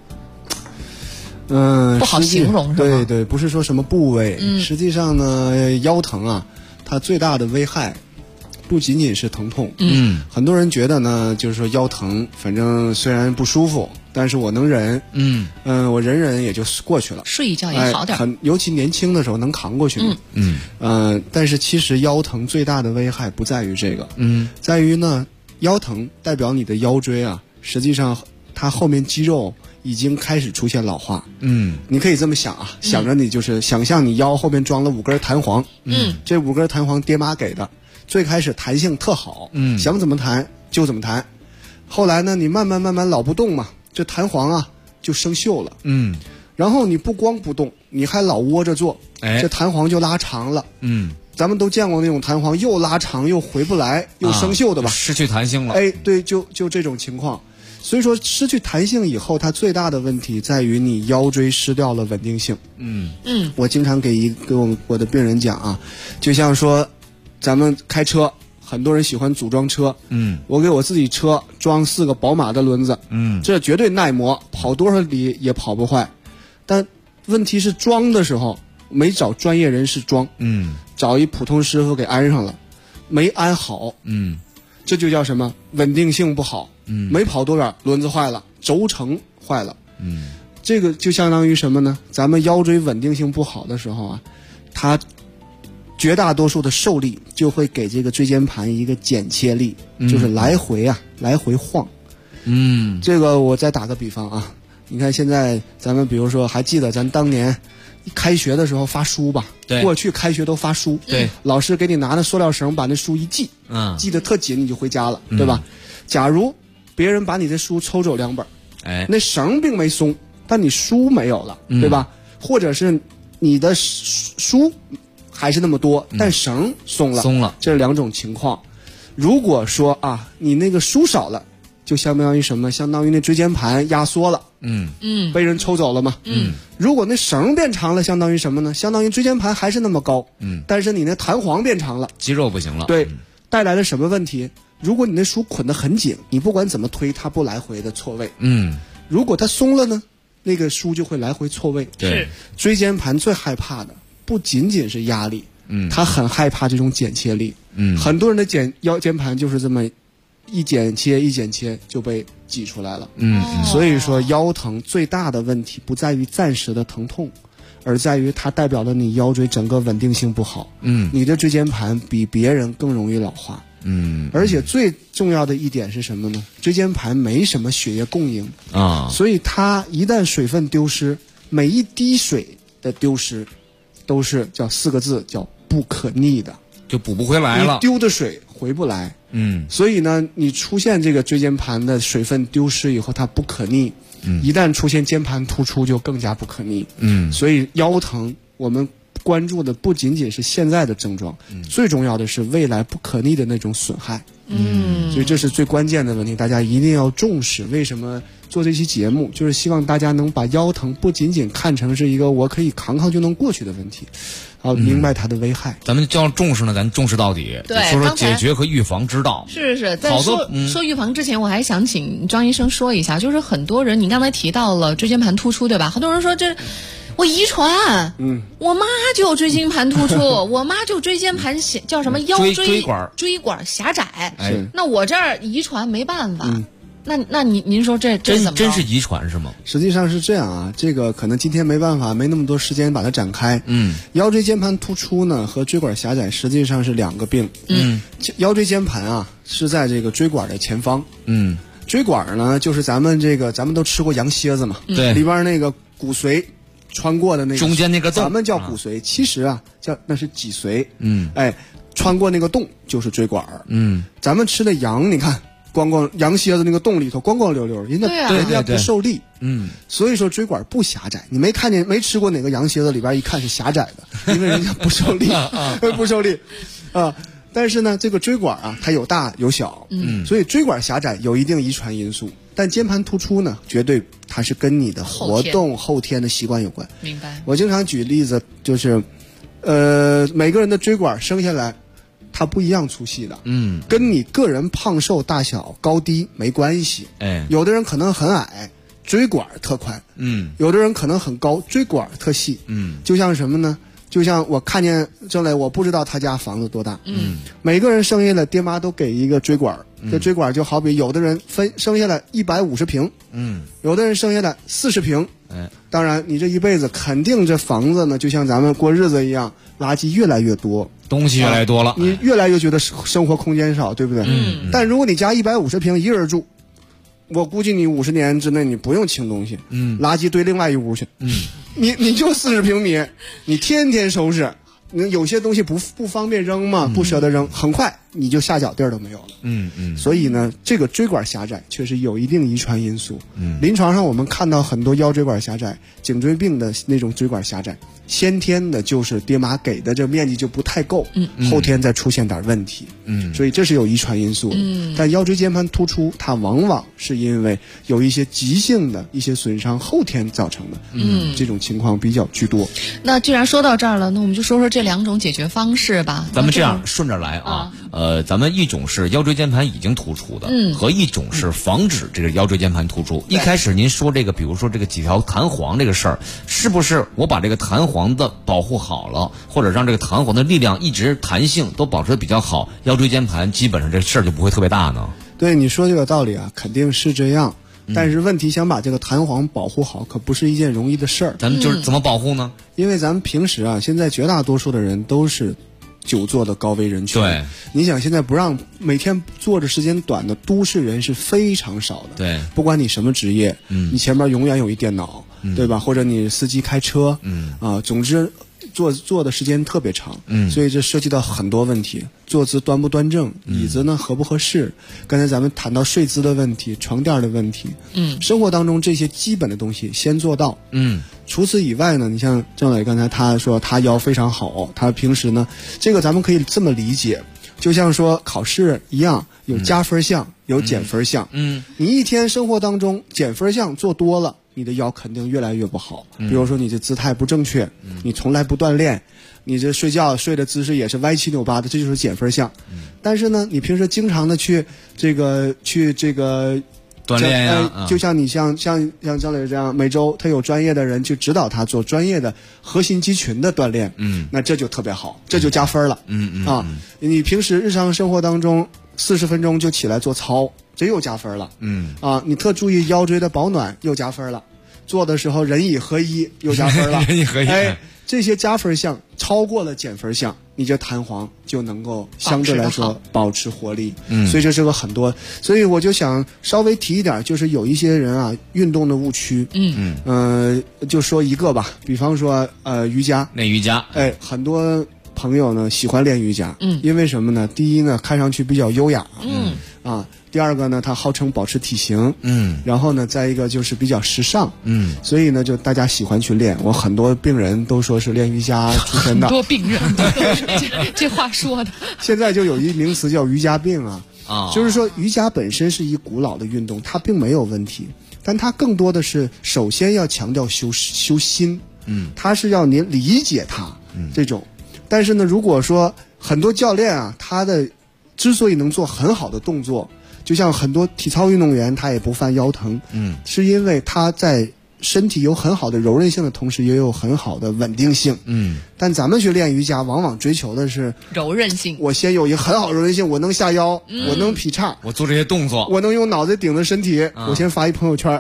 不好形容是吧？对，不是说什么部位，实际上呢，腰疼啊，它最大的危害不仅仅是疼痛。很多人觉得呢，就是说腰疼，反正虽然不舒服，但是我能忍。我忍也就过去了， 睡一觉也好点。 尤其年轻的时候能扛过去。但是其实腰疼最大的危害不在于这个，在于呢，腰疼代表你的腰椎啊，实际上它后面肌肉已经开始出现老化。你可以这么想啊，想着你就是想象你腰后面装了5根弹簧。这5根弹簧爹妈给的，最开始弹性特好，想怎么弹就怎么弹。后来呢，你慢慢老不动嘛，这弹簧啊就生锈了。然后你不光不动，你还老窝着坐，这弹簧就拉长了。咱们都见过那种弹簧又拉长又回不来又生锈的吧？ 失去弹性了。 对，就这种情况。所以说失去弹性以后，它最大的问题在于你腰椎失掉了稳定性。我经常给我的病人讲啊，就像说咱们开车，很多人喜欢组装车。我给我自己车装4个宝马的轮子。这绝对耐磨，跑多少里也跑不坏。但问题是装的时候没找专业人士装，找一普通师傅给安上了，没安好。这就叫什么？稳定性不好。没跑多远，轮子坏了，轴承坏了。这个就相当于什么呢？咱们腰椎稳定性不好的时候啊，它绝大多数的受力就会给这个椎间盘一个剪切力，就是来回晃。这个我再打个比方啊，你看现在咱们比如说还记得咱当年开学的时候发书吧？ 对， 过去开学都发书。 对， 老师给你拿那塑料绳把那书一系，系得特紧，你就回家了，对吧？假如别人把你的书抽走2本，那绳并没松，但你书没有了，对吧？或者是你的书还是那么多，但绳松了，这是2种情况。如果说啊，你那个书少了， 就相当于什么？相当于那椎间盘压缩了，被人抽走了嘛，如果那绳变长了，相当于什么呢？相当于椎间盘还是那么高，但是你那弹簧变长了， 肌肉不行了， 对，带来了什么问题？如果你那书捆得很紧，你不管怎么推，它不来回的错位，如果它松了呢，那个书就会来回错位。 对， 椎间盘最害怕的不仅仅是压力，他很害怕这种剪切力，很多人的腰间盘就是这么一剪切就被挤出来了，所以说腰疼最大的问题不在于暂时的疼痛，而在于它代表了你腰椎整个稳定性不好，你的椎间盘比别人更容易老化，而且最重要的一点是什么呢？椎间盘没什么血液供应啊，所以它一旦水分丢失，每一滴水的丢失都是叫4个字，叫不可逆的， 就补不回来了， 你丢的水回不来。所以呢，你出现这个椎间盘的水分丢失以后，它不可逆，一旦出现间盘突出就更加不可逆。所以腰疼我们关注的不仅仅是现在的症状，最重要的是未来不可逆的那种损害。所以这是最关键的问题，大家一定要重视。为什么做这期节目，就是希望大家能把腰疼不仅仅看成是一个我可以扛扛就能过去的问题，明白它的危害。 咱们就要重视呢，咱重视到底。 对， 说说解决和预防之道。 是，在说预防之前，我还想请张医生说一下，就是很多人，你刚才提到了椎间盘突出，对吧？很多人说这我遗传，我妈就有椎间盘突出，我妈就椎间盘叫什么腰椎管狭窄，那我这儿遗传没办法。那您说这怎么真是遗传是吗？ 实际上是这样啊，这个可能今天没办法，没那么多时间把它展开。腰椎间盘突出呢和椎管狭窄实际上是两个病。腰椎间盘啊是在这个椎管的前方。椎管呢就是咱们都吃过羊蝎子嘛，对，里边那个骨髓穿过的那个中间那个洞， 咱们叫骨髓，其实啊那是脊髓。穿过那个洞就是椎管。咱们吃的羊，你看。光羊蝎子那个洞里头光光溜溜，人家不受力，所以说椎管不狭窄。你没吃过哪个羊蝎子里边一看是狭窄的，因为人家不受力，不受力啊。但是呢，这个椎管啊，它有大有小，所以椎管狭窄有一定遗传因素。但间盘突出呢，绝对它是跟你的活动后天的习惯有关。 明白。 我经常举例子，就是每个人的椎管生下来。它不一样粗细的，跟你个人胖瘦大小高低没关系。有的人可能很矮，椎管特宽，有的人可能很高，椎管特细。就像什么呢？就像我看见郑磊，我不知道他家房子多大。每个人生下来，爹妈都给一个椎管，这椎管就好比有的人生下来150平，有的人生下来40平。当然，你这一辈子肯定这房子呢，就像咱们过日子一样，垃圾越来越多。 东西越来越多了， 你越来越觉得生活空间少，对不对？但如果你家150平一人住，我估计你50年之内你不用清东西，垃圾堆另外一屋去，你就40平米，你天天收拾，有些东西不方便扔嘛，不舍得扔，很快你就下脚地儿都没有了。所以呢，这个椎管狭窄确实有一定遗传因素。临床上我们看到很多腰椎管狭窄、颈椎病的那种椎管狭窄，先天的就是爹妈给的这面积就不太够，后天再出现点问题。所以这是有遗传因素的。但腰椎间盘突出，它往往是因为有一些急性的一些损伤后天造成的。这种情况比较居多。 那既然说到这儿了，那我们就说说这两种解决方式吧。 咱们这样顺着来啊。咱们一种是腰椎间盘已经突出的，和一种是防止这个腰椎间盘突出。一开始您说这个，比如说这个几条弹簧这个事儿，是不是我把这个弹簧的保护好了，或者让这个弹簧的力量一直弹性都保持得比较好，腰椎间盘基本上这事儿就不会特别大呢？ 对，你说这个道理啊，肯定是这样。但是问题想把这个弹簧保护好，可不是一件容易的事儿。 咱们就是怎么保护呢？ 因为咱们平时啊，现在绝大多数的人都是久坐的高危人群。 对， 你想现在不让每天坐着时间短的都市人是非常少的。 对， 不管你什么职业，你前面永远有一电脑，对吧？或者你司机开车，总之坐的时间特别长，所以这涉及到很多问题，坐姿端不端正，椅子呢合不合适，刚才咱们谈到睡姿的问题，床垫的问题，生活当中这些基本的东西先做到。除此以外呢，你像郑磊刚才他说他腰非常好，他平时呢，这个咱们可以这么理解， 就像说考试一样，有加分项，有减分项。你一天生活当中减分项做多了，你的腰肯定越来越不好。比如说你的姿态不正确，你从来不锻炼，你这睡觉睡的姿势也是歪七扭八的，这就是减分项。但是呢，你平时经常的去这个锻炼呀， 就像你像张磊这样，每周他有专业的人去指导他做专业的核心肌群的锻炼，那这就特别好，这就加分了。你平时日常生活当中40分钟就起来做操，这又加分了。你特注意腰椎的保暖又加分了，做的时候人以合一又加分了。 人以合一， 这些加分项超过了减分项，你这弹簧就能够相对来说保持活力。所以这是个很多，所以我就想稍微提一点，就是有一些人啊，运动的误区。就说一个吧，比方说瑜伽， 练瑜伽， 很多朋友呢喜欢练瑜伽，因为什么呢？第一呢，看上去比较优雅，第二个呢，它号称保持体型，然后呢，再一个就是比较时尚，所以呢，就大家喜欢去练。我很多病人都说是练瑜伽出身的， 很多病人，这话说的。 现在就有一名词叫瑜伽病啊，就是说瑜伽本身是一古老的运动，它并没有问题，但它更多的是首先要强调修心，它是要您理解它，这种。但是呢，如果说很多教练啊，他的之所以能做很好的动作，就像很多体操运动员他也不犯腰疼，是因为他在身体有很好的柔韧性的同时，也有很好的稳定性。但咱们去练瑜伽，往往追求的是柔韧性。我先有一个很好的柔韧性，我能下腰，我能劈叉， 我做这些动作， 我能用脑袋顶着身体，我先发一朋友圈。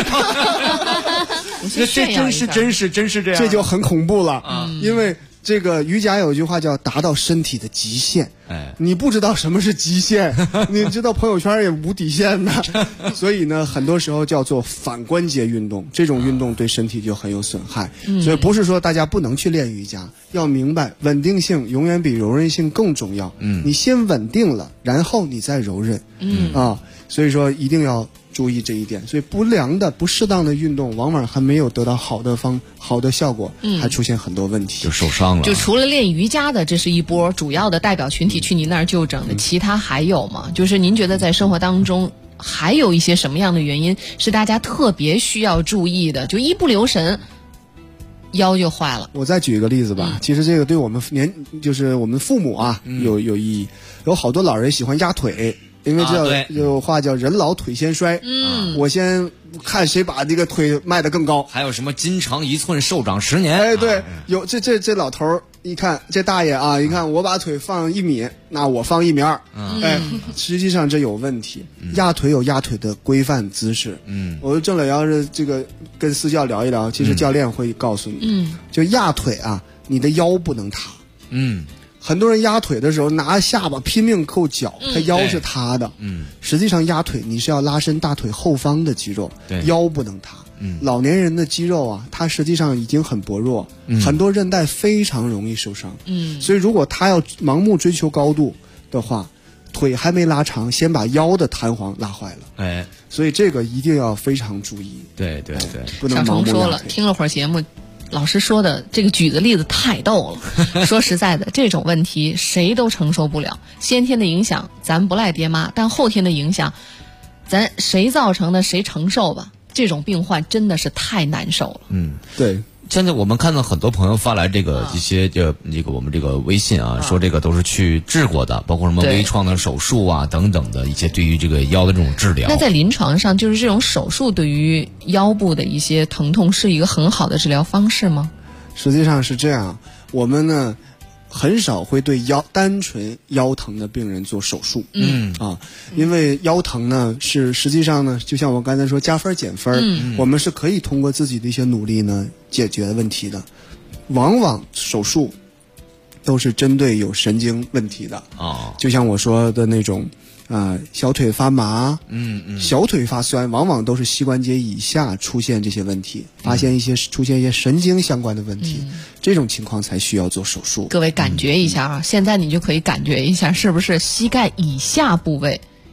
这真是这样， 这就很恐怖了。因为这个瑜伽有一句话叫达到身体的极限，你不知道什么是极限，你知道朋友圈也无底线的，所以呢，很多时候叫做反关节运动，这种运动对身体就很有损害。所以不是说大家不能去练瑜伽，要明白稳定性永远比柔韧性更重要。你先稳定了，然后你再柔韧。所以说一定要注意这一点。所以不良的、不适当的运动，往往还没有得到好的效果，还出现很多问题， 就受伤了。 就除了练瑜伽的，这是一波主要的代表群体去您那儿就诊的，其他还有吗？就是您觉得在生活当中还有一些什么样的原因是大家特别需要注意的？就一不留神，腰就坏了。 我再举一个例子吧，其实这个对我们就是我们父母啊，有意义。有好多老人喜欢压腿。因为有话叫人老腿先衰，我先看谁把这个腿迈得更高。 还有什么筋长1寸寿长10年？ 对，有这老头儿，一看这大爷啊，一看我把腿放1米，那我放1.2米，实际上这有问题。压腿有压腿的规范姿势。我郑磊要是这个跟私教聊一聊，其实教练会告诉你，就压腿啊，你的腰不能塌。很多人压腿的时候拿下巴拼命扣脚，他腰是塌的。实际上压腿你是要拉伸大腿后方的肌肉，腰不能塌。老年人的肌肉啊，它实际上已经很薄弱，很多韧带非常容易受伤。所以如果他要盲目追求高度的话，腿还没拉长，先把腰的弹簧拉坏了。所以这个一定要非常注意。 对， 不能盲目压腿。 小程说了，听了会儿节目。老师说的这个举的例子太逗了。说实在的，这种问题谁都承受不了。先天的影响咱不赖爹妈，但后天的影响咱谁造成的谁承受吧。这种病患真的是太难受了。 对。 现在我们看到很多朋友发来这个一些我们这个微信啊，说这个都是去治过的，包括什么微创的手术啊等等的一些对于这个腰的这种治疗。 那在临床上，就是这种手术对于腰部的一些疼痛是一个很好的治疗方式吗？ 实际上是这样，我们呢很少会对单纯腰疼的病人做手术。因为腰疼呢是实际上呢，就像我刚才说加分减分，我们是可以通过自己的一些努力呢解决问题的。往往手术都是针对有神经问题的。就像我说的那种小腿发麻，小腿发酸，往往都是膝关节以下出现这些问题，出现一些神经相关的问题，这种情况才需要做手术。 各位感觉一下啊，现在你就可以感觉一下，是不是膝盖以下部位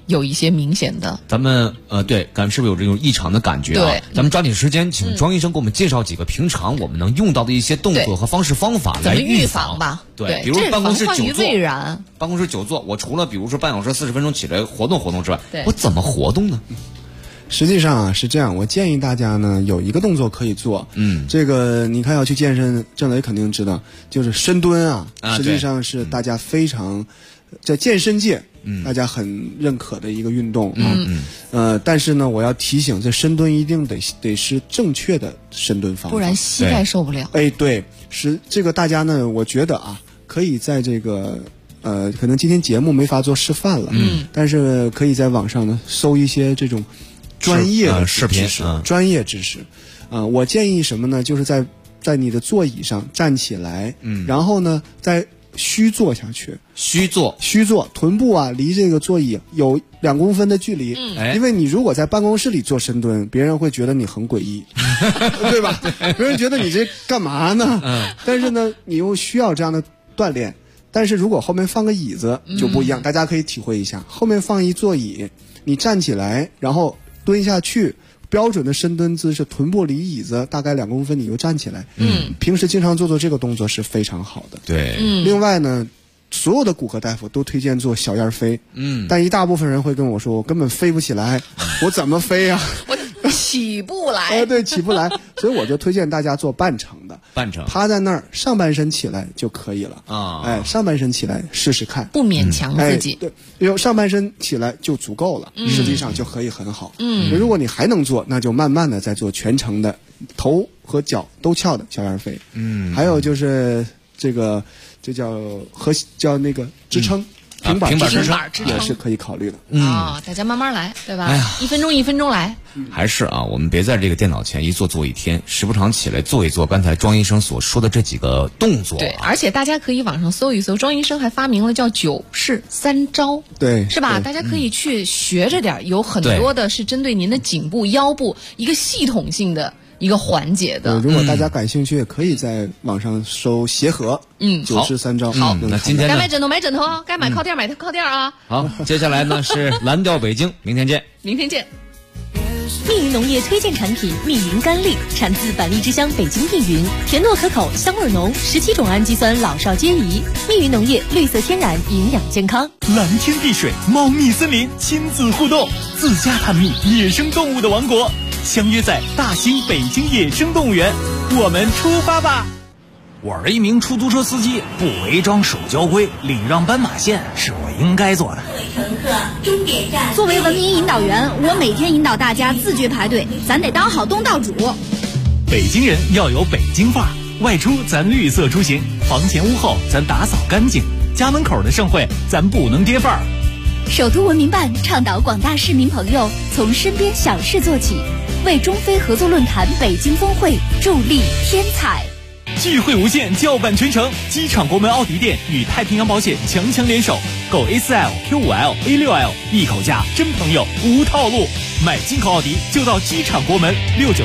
有一些明显的。 咱们对，是不是有这种异常的感觉啊？ 对， 咱们抓紧时间，请庄医生给我们介绍几个平常我们能用到的一些动作和方式方法来预防吧。 对，比如办公室久坐， 办公室久坐，我除了比如说半小时40分钟起来活动之外，我怎么活动呢？ 实际上啊是这样，我建议大家呢有一个动作可以做，这个你看要去健身，郑雷肯定知道，就是深蹲啊，实际上是大家非常在健身界，大家很认可的一个运动啊，但是呢，我要提醒，这深蹲一定得是正确的深蹲方法， 不然膝盖受不了。 哎，对，是这个大家呢，我觉得啊，可以在这个。可能今天节目没法做示范了，但是可以在网上呢搜一些这种专业的视频、 专业知识。我建议什么呢？就是在你的座椅上站起来，然后呢再虚坐下去。虚坐，臀部啊离这个座椅有2公分的距离。因为你如果在办公室里做深蹲，别人会觉得你很诡异，对吧？别人觉得你这干嘛呢？但是呢，你又需要这样的锻炼。但是如果后面放个椅子就不一样，大家可以体会一下，后面放一座椅，你站起来，然后蹲下去，标准的深蹲姿势，臀部离椅子大概2公分，你又站起来。平时经常做这个动作是非常好的。 对， 另外呢，所有的骨科大夫都推荐做小燕飞。但一大部分人会跟我说，我根本飞不起来，我怎么飞呀？ 我起不来。 对，起不来。所以我就推荐大家做半程的，趴在那儿，上半身起来就可以了啊。上半身起来试试看， 不勉强自己。 对，有上半身起来就足够了，实际上就可以很好。如果你还能做，那就慢慢的再做全程的，头和脚都翘的小燕飞。还有就是这叫那个支撑。平板支撑也是可以考虑的。 大家慢慢来，对吧？1分钟1分钟来。 还是啊，我们别在这个电脑前一坐一天，时不常起来做一做刚才庄医生所说的这几个动作。 对，而且大家可以网上搜一搜，庄医生还发明了叫9式3招， 对， 是吧？大家可以去学着点，有很多的是针对您的颈部、腰部一个系统性的一个环节的。 如果大家感兴趣，也可以在网上搜协和9式3招。 好，那今天该买枕头买枕头，该买靠垫买靠垫啊。 好，接下来呢是蓝调北京，明天见。 明天见。 密云农业推荐产品密云甘栗，产自板栗之乡北京密云，甜糯可口，香味浓，17种氨基酸老少皆宜。密云农业绿色天然，营养健康。 蓝天碧水，茂密森林，亲子互动，自家探秘野生动物的王国，相约在大兴北京野生动物园，我们出发吧！ 我是一名出租车司机，不违章守交规，礼让斑马线是我应该做的。 乘客，终点站。作为文明引导员，我每天引导大家自觉排队，咱得当好东道主。 北京人要有北京范儿，外出咱绿色出行，房前屋后咱打扫干净，家门口的盛会咱不能跌范儿。 首都文明办倡导广大市民朋友从身边小事做起，为中非合作论坛北京峰会助力添彩。 聚会无限，叫板全城。机场国门奥迪店与太平洋保险强强联手，购 A4L、Q5L、A6L， 一口价真朋友无套路。买进口奥迪就到机场国门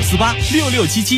69486677。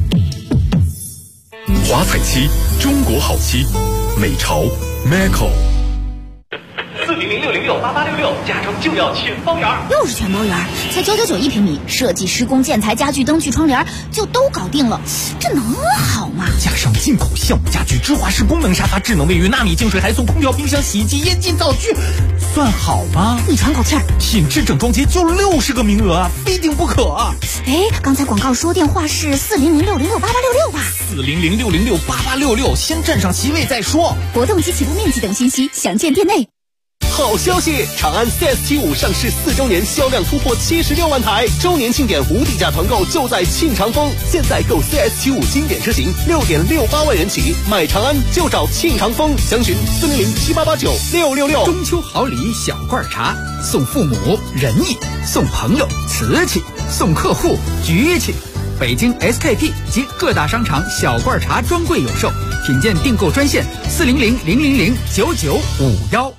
华彩漆，中国好漆，美潮 Macco。 400-606-8866，家中就要全包圆。 又是全包圆，才999一平米，设计、施工、建材、家具、灯具、窗帘就都搞定了，这能好吗？ 加上进口项目家具、芝华士功能沙发、智能卫浴、纳米净水，还送空调、冰箱、洗衣机、烟机、灶具，算好吗？ 你喘口气儿， 品质整装节就60个名额啊，非订不可啊！ 哎，刚才广告说电话是400-606-8866吧 ？400-606-8866，先占上席位再说。 活动及起步面积等信息详见店内。 好消息！长安 CS75 上市4周年，销量突破76万台，周年庆典无底价团购就在庆长丰。现在购 CS75 经典车型6.68万元起，买长安就找庆长丰，详询400-7889-666。 中秋好礼小罐茶，送父母仁义，送朋友瓷器，送客户局气。北京 SKP 及各大商场小罐茶专柜有售，品鉴订购专线400-000-9951。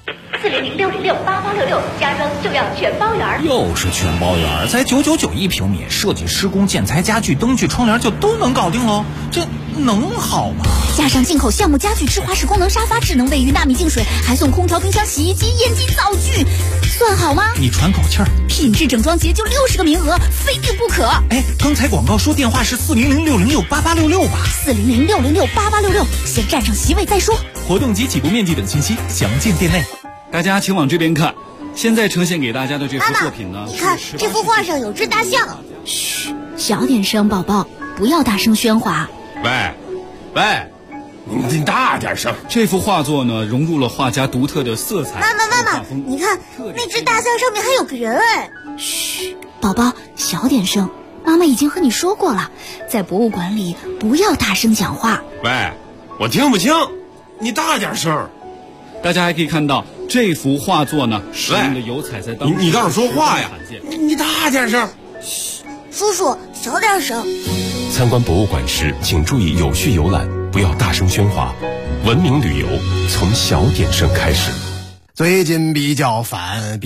4006068866，家装就要全包圆。 又是全包圆，才999一平米，设计施工、建材、家具、灯具、窗帘就都能搞定喽，这能好吗？ 加上进口橡木家具、智华式功能沙发、智能卫浴、纳米净水，还送空调、冰箱、洗衣机、烟机、灶具，算好吗？ 你喘口气儿。 品质整装节就60个名额，非订不可。 哎，刚才广告说电话是4006068866吧 ？4006068866，先占上席位再说。 活动及起步面积等信息详见店内。 大家请往这边看，现在呈现给大家的这幅作品呢， 你看这幅画上有只大象。嘘，小点声，宝宝，不要大声喧哗。 喂，你大点声。 这幅画作呢，融入了画家独特的色彩。 妈妈，你看那只大象上面还有个人哎。嘘，宝宝，小点声。妈妈已经和你说过了，在博物馆里不要大声讲话。 喂，我听不清，你大点声。 大家还可以看到这幅画作呢，使用的油彩在当中。 你倒是说话呀！你大点声。 嘘，叔叔，小点声。 参观博物馆时，请注意有序游览，不要大声喧哗。文明旅游从小点声开始。 最近比较烦，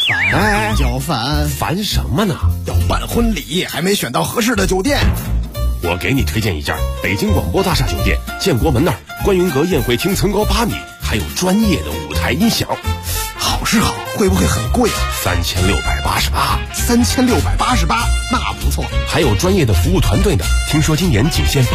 烦什么呢？ 要办婚礼，还没选到合适的酒店。 我给你推荐一家北京广播大厦酒店，建国门那儿，观云阁宴会厅层高8米，还有专业的舞台音响。 好是好，会不会很贵啊 ？3688， 3688，那不错。 还有专业的服务团队呢，听说今年仅限